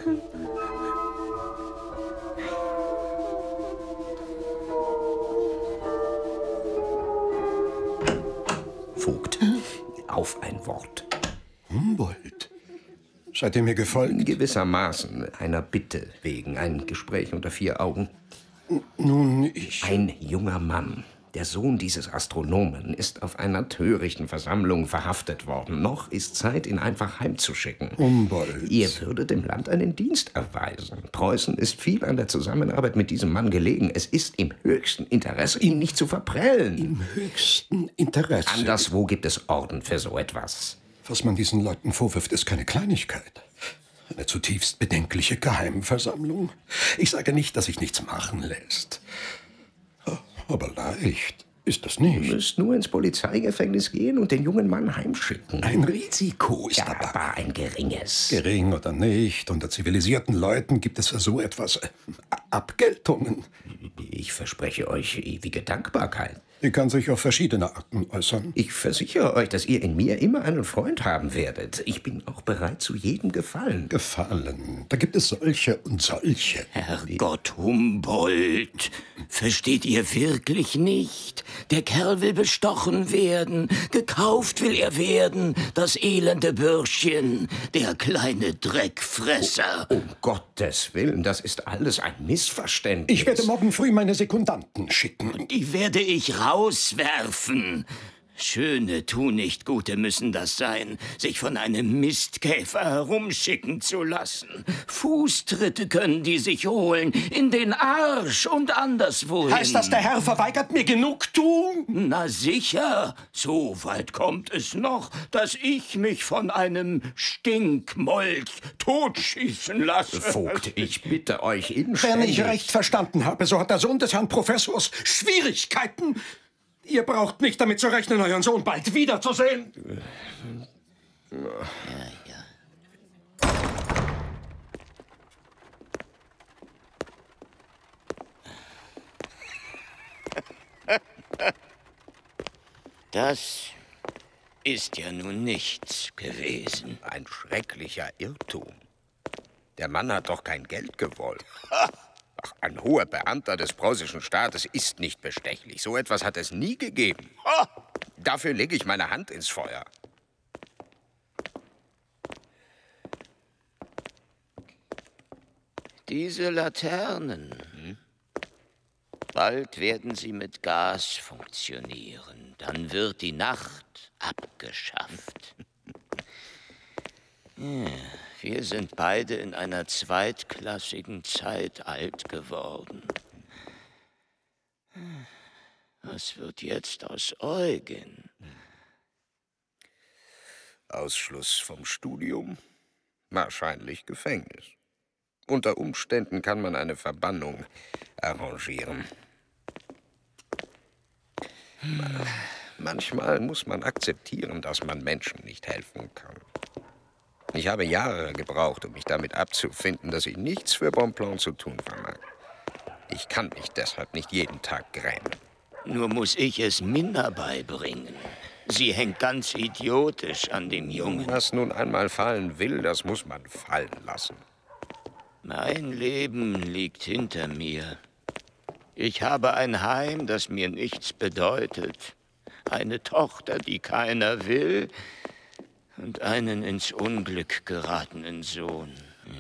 Vogt, auf ein Wort. Humboldt? Seid ihr mir gefolgt? Gewissermaßen einer Bitte wegen ein Gespräch unter vier Augen. Nun, ich... Ein junger Mann, der Sohn dieses Astronomen, ist auf einer törichten Versammlung verhaftet worden. Noch ist Zeit, ihn einfach heimzuschicken. Humboldt. Ihr würdet dem Land einen Dienst erweisen. Preußen ist viel an der Zusammenarbeit mit diesem Mann gelegen. Es ist im höchsten Interesse, ihn nicht zu verprellen. Im höchsten Interesse? Anderswo gibt es Orden für so etwas. Was man diesen Leuten vorwirft, ist keine Kleinigkeit. Eine zutiefst bedenkliche Geheimversammlung. Ich sage nicht, dass sich nichts machen lässt. Aber leicht ist das nicht. Du müsst nur ins Polizeigefängnis gehen und den jungen Mann heimschicken. Ein Risiko ist ja, dabei. aber ein geringes. Gering oder nicht, unter zivilisierten Leuten gibt es für so etwas äh, Abgeltungen. Ich verspreche euch ewige Dankbarkeit. Die kann sich auf verschiedene Arten äußern. Ich versichere euch, dass ihr in mir immer einen Freund haben werdet. Ich bin auch bereit zu jedem Gefallen. Gefallen? Da gibt es solche und solche. Herrgott, Humboldt, versteht ihr wirklich nicht? Der Kerl will bestochen werden, gekauft will er werden, das elende Bürschchen, der kleine Dreckfresser. Um Gottes Willen, das ist alles ein Missverständnis. Ich werde morgen früh meine Sekundanten schicken. Die werde ich rauswerfen. Schöne Tunichtgute müssen das sein, sich von einem Mistkäfer herumschicken zu lassen. Fußtritte können die sich holen, in den Arsch und anderswohin. Heißt das, der Herr verweigert mir Genugtuung? Na sicher, so weit kommt es noch, dass ich mich von einem Stinkmolch totschießen lasse. Vogt, ich bitte euch inständig. Wenn ich recht verstanden habe, so hat der Sohn des Herrn Professors Schwierigkeiten. Ihr braucht nicht damit zu rechnen, euren Sohn bald wiederzusehen. Ja, ja. Das ist ja nun nichts gewesen. Ein schrecklicher Irrtum. Der Mann hat doch kein Geld gewollt. Ach, ein hoher Beamter des preußischen Staates ist nicht bestechlich. So etwas hat es nie gegeben. Oh, dafür lege ich meine Hand ins Feuer. Diese Laternen. Hm? Bald werden sie mit Gas funktionieren. Dann wird die Nacht abgeschafft. Ja, wir sind beide in einer zweitklassigen Zeit alt geworden. Was wird jetzt aus Eugen? Ausschluss vom Studium? Wahrscheinlich Gefängnis. Unter Umständen kann man eine Verbannung arrangieren. Manchmal muss man akzeptieren, dass man Menschen nicht helfen kann. Ich habe Jahre gebraucht, um mich damit abzufinden, dass ich nichts für Bonpland zu tun vermag. Ich kann mich deshalb nicht jeden Tag grämen. Nur muss ich es Minna beibringen. Sie hängt ganz idiotisch an dem Jungen. Was nun einmal fallen will, das muss man fallen lassen. Mein Leben liegt hinter mir. Ich habe ein Heim, das mir nichts bedeutet. Eine Tochter, die keiner will. Und einen ins Unglück geratenen Sohn.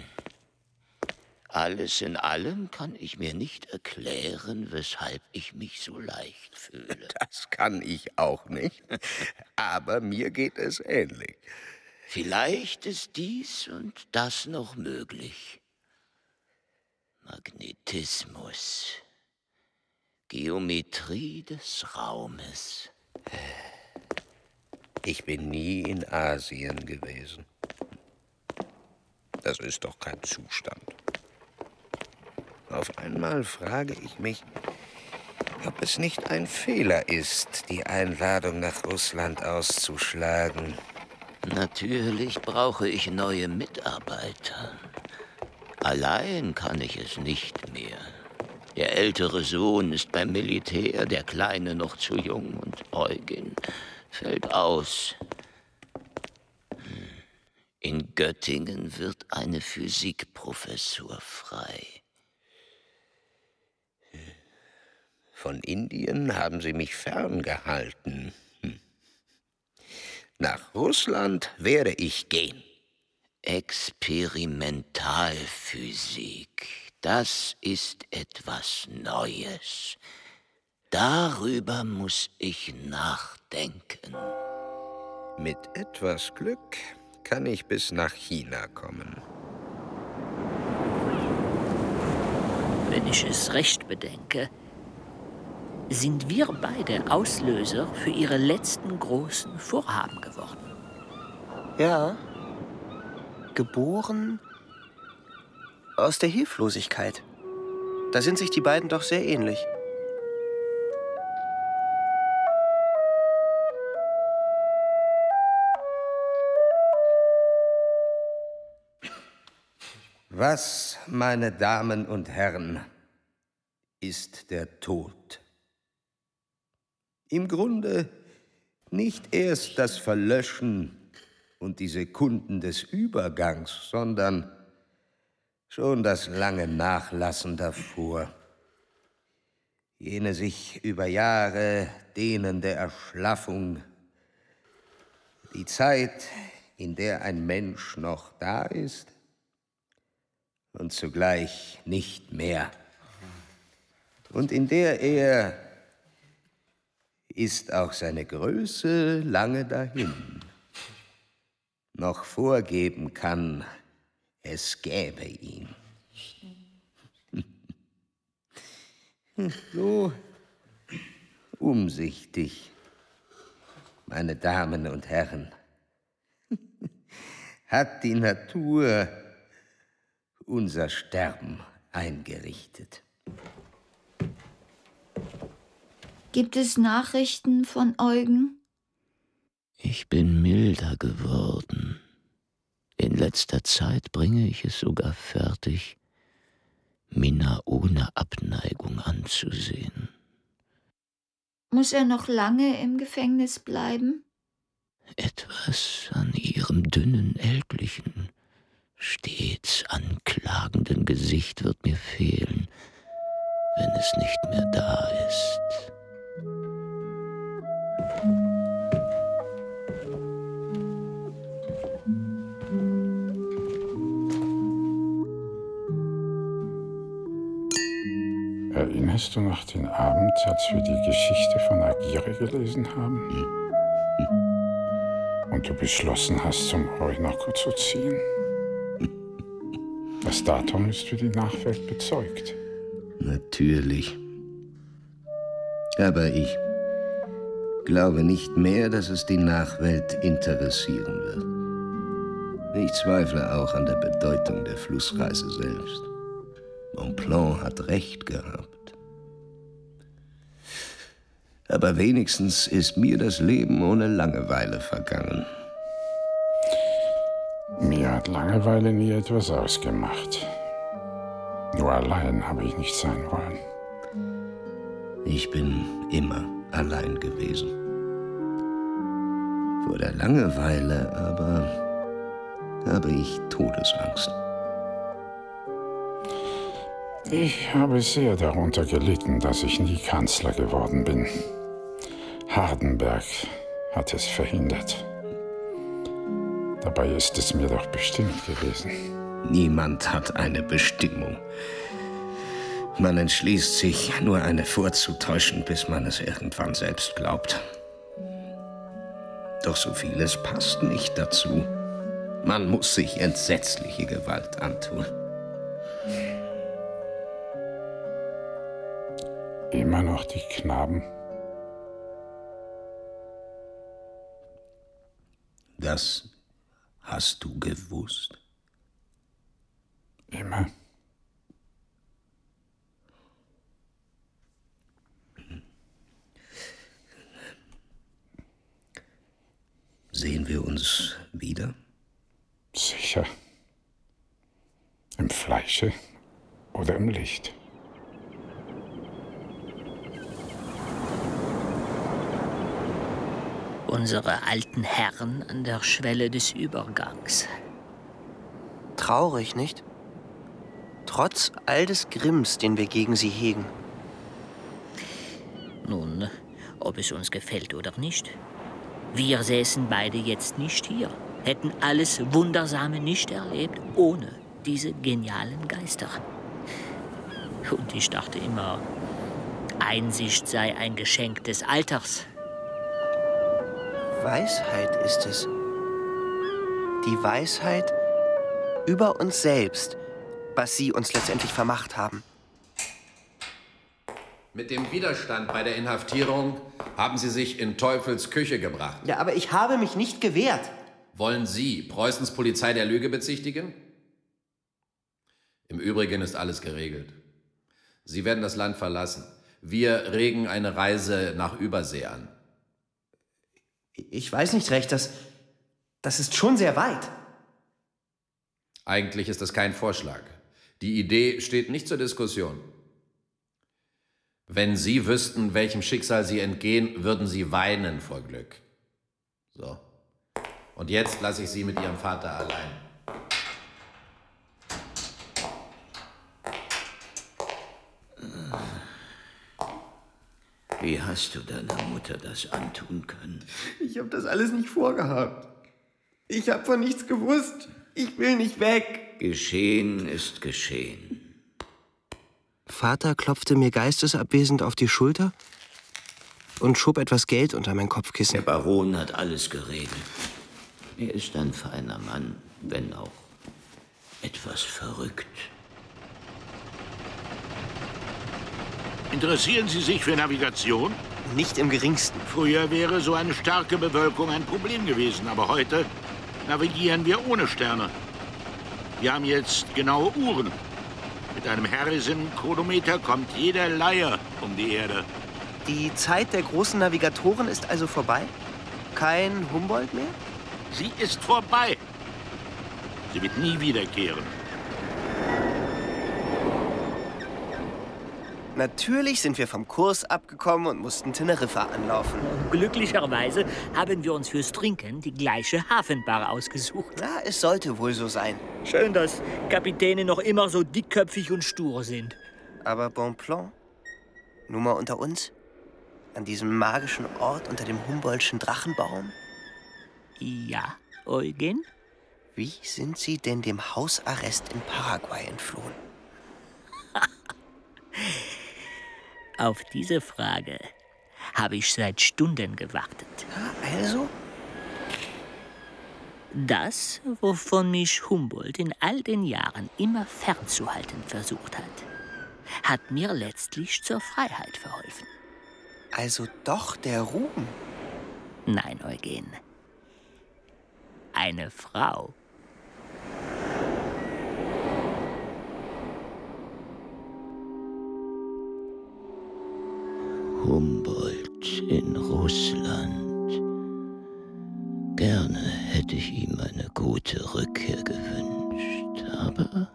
Alles in allem kann ich mir nicht erklären, weshalb ich mich so leicht fühle. Das kann ich auch nicht, aber mir geht es ähnlich. Vielleicht ist dies und das noch möglich. Magnetismus, Geometrie des Raumes. Ich bin nie in Asien gewesen. Das ist doch kein Zustand. Auf einmal frage ich mich, ob es nicht ein Fehler ist, die Einladung nach Russland auszuschlagen. Natürlich brauche ich neue Mitarbeiter. Allein kann ich es nicht mehr. Der ältere Sohn ist beim Militär, der Kleine noch zu jung und Eugen fällt aus. In Göttingen wird eine Physikprofessur frei. Von Indien haben sie mich ferngehalten. Hm. Nach Russland werde ich gehen. Experimentalphysik, das ist etwas Neues. Darüber muss ich nachdenken. Mit etwas Glück kann ich bis nach China kommen. Wenn ich es recht bedenke, sind wir beide Auslöser für ihre letzten großen Vorhaben geworden. Ja, geboren aus der Hilflosigkeit. Da sind sich die beiden doch sehr ähnlich. Was, meine Damen und Herren, ist der Tod? Im Grunde nicht erst das Verlöschen und die Sekunden des Übergangs, sondern schon das lange Nachlassen davor. Jene sich über Jahre dehnende Erschlaffung. Die Zeit, in der ein Mensch noch da ist und zugleich nicht mehr. Und in der er ist auch seine Größe lange dahin. Noch vorgeben kann, es gäbe ihn. So umsichtig, meine Damen und Herren, hat die Natur unser Sterben eingerichtet. Gibt es Nachrichten von Eugen? Ich bin milder geworden. In letzter Zeit bringe ich es sogar fertig, Minna ohne Abneigung anzusehen. Muss er noch lange im Gefängnis bleiben? Etwas an ihrem dünnen, ältlichen, stets anklagenden Gesicht wird mir fehlen, wenn es nicht mehr da ist. Erinnerst du noch den Abend, als wir die Geschichte von Aguirre gelesen haben? Und du beschlossen hast, zum Orinoco zu ziehen? Das Datum ist für die Nachwelt bezeugt. Natürlich. Aber ich glaube nicht mehr, dass es die Nachwelt interessieren wird. Ich zweifle auch an der Bedeutung der Flussreise selbst. Bonpland hat recht gehabt. Aber wenigstens ist mir das Leben ohne Langeweile vergangen. Mir hat Langeweile nie etwas ausgemacht. Nur allein habe ich nicht sein wollen. Ich bin immer allein gewesen. Vor der Langeweile aber habe ich Todesangst. Ich habe sehr darunter gelitten, dass ich nie Kanzler geworden bin. Hardenberg hat es verhindert. Dabei ist es mir doch bestimmt gewesen. Niemand hat eine Bestimmung. Man entschließt sich, nur eine vorzutäuschen, bis man es irgendwann selbst glaubt. Doch so vieles passt nicht dazu. Man muss sich entsetzliche Gewalt antun. Immer noch die Knaben? Das hast du gewusst? Immer. Sehen wir uns wieder? Sicher. Im Fleische oder im Licht. Unsere alten Herren an der Schwelle des Übergangs. Traurig, nicht? Trotz all des Grimms, den wir gegen sie hegen. Nun, ob es uns gefällt oder nicht. Wir säßen beide jetzt nicht hier, hätten alles Wundersame nicht erlebt, ohne diese genialen Geister. Und ich dachte immer, Einsicht sei ein Geschenk des Alters. Weisheit ist es. Die Weisheit über uns selbst, was sie uns letztendlich vermacht haben. Mit dem Widerstand bei der Inhaftierung haben Sie sich in Teufels Küche gebracht. Ja, aber ich habe mich nicht gewehrt. Wollen Sie Preußens Polizei der Lüge bezichtigen? Im Übrigen ist alles geregelt. Sie werden das Land verlassen. Wir regen eine Reise nach Übersee an. Ich weiß nicht recht, das, das ist schon sehr weit. Eigentlich ist das kein Vorschlag. Die Idee steht nicht zur Diskussion. Wenn Sie wüssten, welchem Schicksal Sie entgehen, würden Sie weinen vor Glück. So. Und jetzt lasse ich Sie mit Ihrem Vater allein. Wie hast du deiner Mutter das antun können? Ich habe das alles nicht vorgehabt. Ich habe von nichts gewusst. Ich will nicht weg. Geschehen ist geschehen. Vater klopfte mir geistesabwesend auf die Schulter und schob etwas Geld unter mein Kopfkissen. Der Baron hat alles geregelt. Er ist ein feiner Mann, wenn auch etwas verrückt. Interessieren Sie sich für Navigation? Nicht im geringsten. Früher wäre so eine starke Bewölkung ein Problem gewesen, aber heute navigieren wir ohne Sterne. Wir haben jetzt genaue Uhren. Mit einem Harrison-Chronometer kommt jeder Laie um die Erde. Die Zeit der großen Navigatoren ist also vorbei? Kein Humboldt mehr? Sie ist vorbei. Sie wird nie wiederkehren. Natürlich sind wir vom Kurs abgekommen und mussten Teneriffa anlaufen. Glücklicherweise haben wir uns fürs Trinken die gleiche Hafenbar ausgesucht. Ja, es sollte wohl so sein. Schön, dass Kapitäne noch immer so dickköpfig und stur sind. Aber Bonpland, nur mal unter uns, an diesem magischen Ort unter dem Humboldtschen Drachenbaum? Ja, Eugen? Wie sind Sie denn dem Hausarrest in Paraguay entflohen? Auf diese Frage habe ich seit Stunden gewartet. Also? Das, wovon mich Humboldt in all den Jahren immer fernzuhalten versucht hat, hat mir letztlich zur Freiheit verholfen. Also doch der Ruhm? Nein, Eugen. Eine Frau. Humboldt in Russland. Gerne hätte ich ihm eine gute Rückkehr gewünscht, aber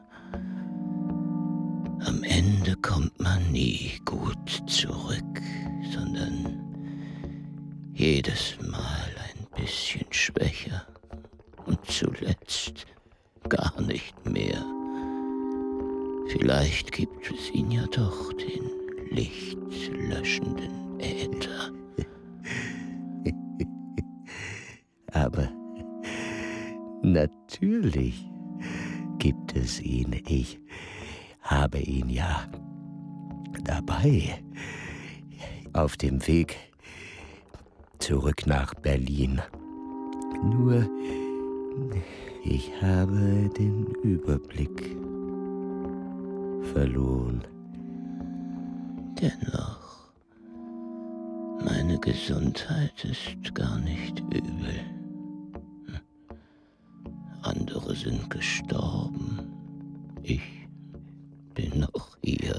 am Ende kommt man nie gut zurück, sondern jedes Mal ein bisschen schwächer und zuletzt gar nicht mehr. Vielleicht gibt es ihn ja doch, den lichtlöschenden Äther. Aber natürlich gibt es ihn. Ich habe ihn ja dabei. Auf dem Weg zurück nach Berlin. Nur, ich habe den Überblick verloren. Dennoch, meine Gesundheit ist gar nicht übel. Andere sind gestorben. Ich bin noch hier.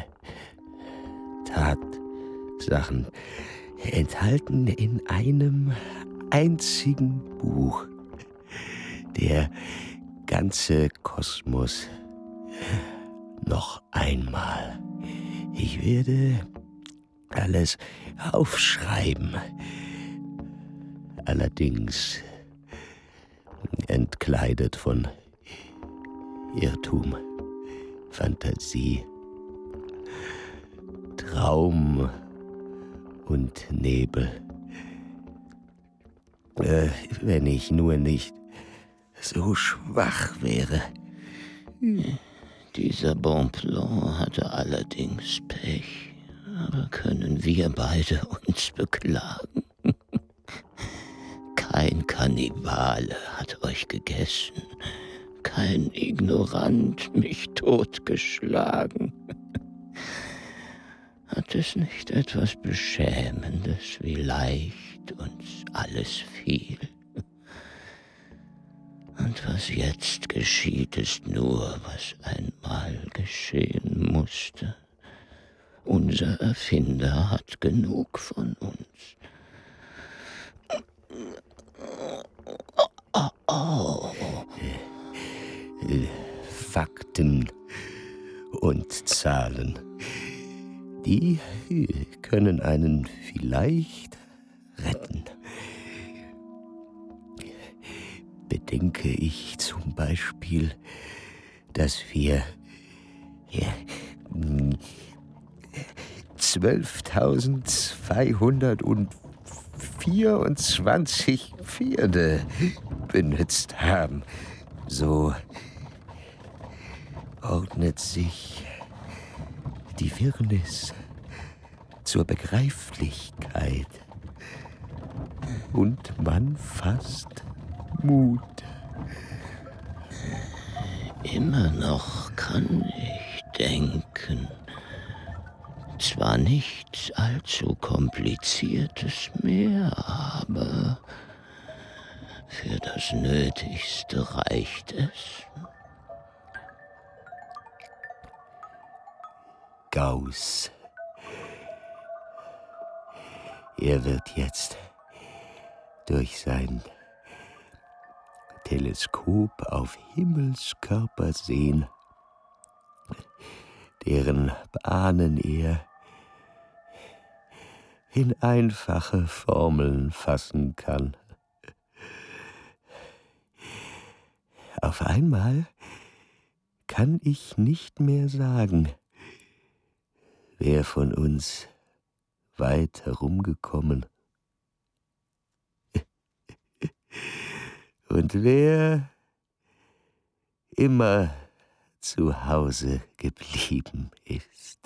Tatsachen enthalten in einem einzigen Buch. Der ganze Kosmos. Noch einmal. Ich werde alles aufschreiben. Allerdings entkleidet von Irrtum, Fantasie, Traum und Nebel. Äh, wenn ich nur nicht so schwach wäre. Dieser Bonpland hatte allerdings Pech. Aber können wir beide uns beklagen? Kein Kannibale hat euch gegessen. Kein Ignorant mich totgeschlagen. Hat es nicht etwas Beschämendes, wie leicht uns alles fiel? Und was jetzt geschieht, ist nur, was einmal geschehen musste. Unser Erfinder hat genug von uns. Oh, oh. Fakten und Zahlen, die können einen vielleicht retten. Bedenke ich zum Beispiel, dass wir ja, zwölftausendzweihundertvierundzwanzig Pferde benutzt haben. So ordnet sich die Wirrnis zur Begreiflichkeit. Und man fasst Mut. Immer noch kann ich denken. Zwar nichts allzu Kompliziertes mehr, aber für das Nötigste reicht es. Gauss. Er wird jetzt durch sein Teleskop auf Himmelskörper sehen, deren Bahnen er in einfache Formeln fassen kann. Auf einmal kann ich nicht mehr sagen, wer von uns weit herumgekommen und wer immer zu Hause geblieben ist.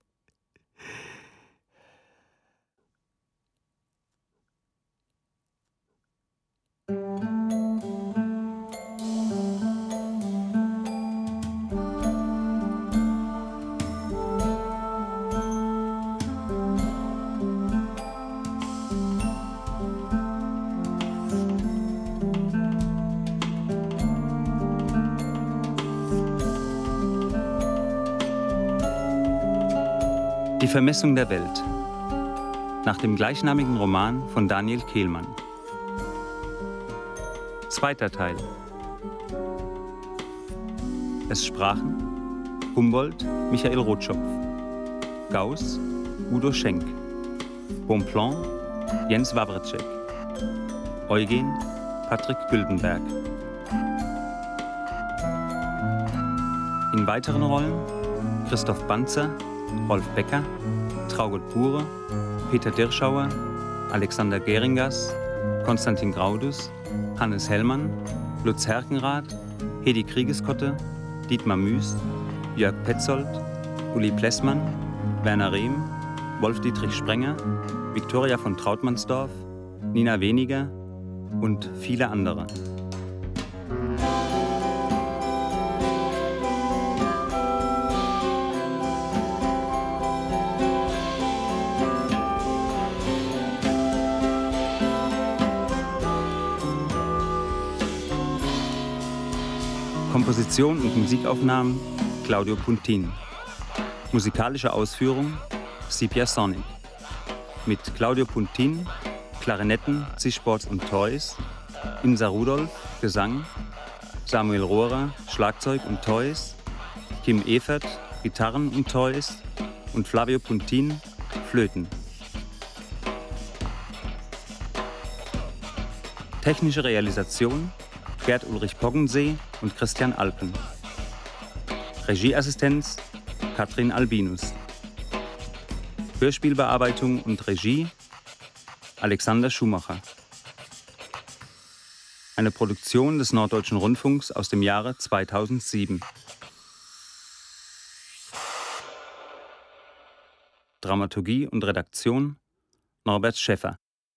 Die Vermessung der Welt. Nach dem gleichnamigen Roman von Daniel Kehlmann. Zweiter Teil. Es sprachen Humboldt, Michael Rotschopf, Gauss, Udo Schenk, Bonpland, Jens Wawrczeck, Eugen, Patrick Güldenberg. In weiteren Rollen Christoph Banzer, Rolf Becker, Traugott Bure, Peter Dirschauer, Alexander Geringers, Konstantin Graudus, Hannes Hellmann, Lutz Herkenrath, Hedi Kriegeskotte, Dietmar Müß, Jörg Petzold, Uli Plessmann, Werner Rehm, Wolf-Dietrich Sprenger, Viktoria von Trautmannsdorf, Nina Weniger und viele andere. Komposition und Musikaufnahmen Claudio Puntin. Musikalische Ausführung Sepia Sonic. Mit Claudio Puntin, Klarinetten, Zischbords und Toys, Insa Rudolph, Gesang, Samuel Rohrer, Schlagzeug und Toys, Kim Evert, Gitarren und Toys und Flavio Puntin, Flöten. Technische Realisation Gerd Ulrich Poggensee und Christian Alpen. Regieassistenz Katrin Albinus. Hörspielbearbeitung und Regie Alexander Schumacher. Eine Produktion des Norddeutschen Rundfunks aus dem Jahre zweitausendsieben. Dramaturgie und Redaktion Norbert Schäffer.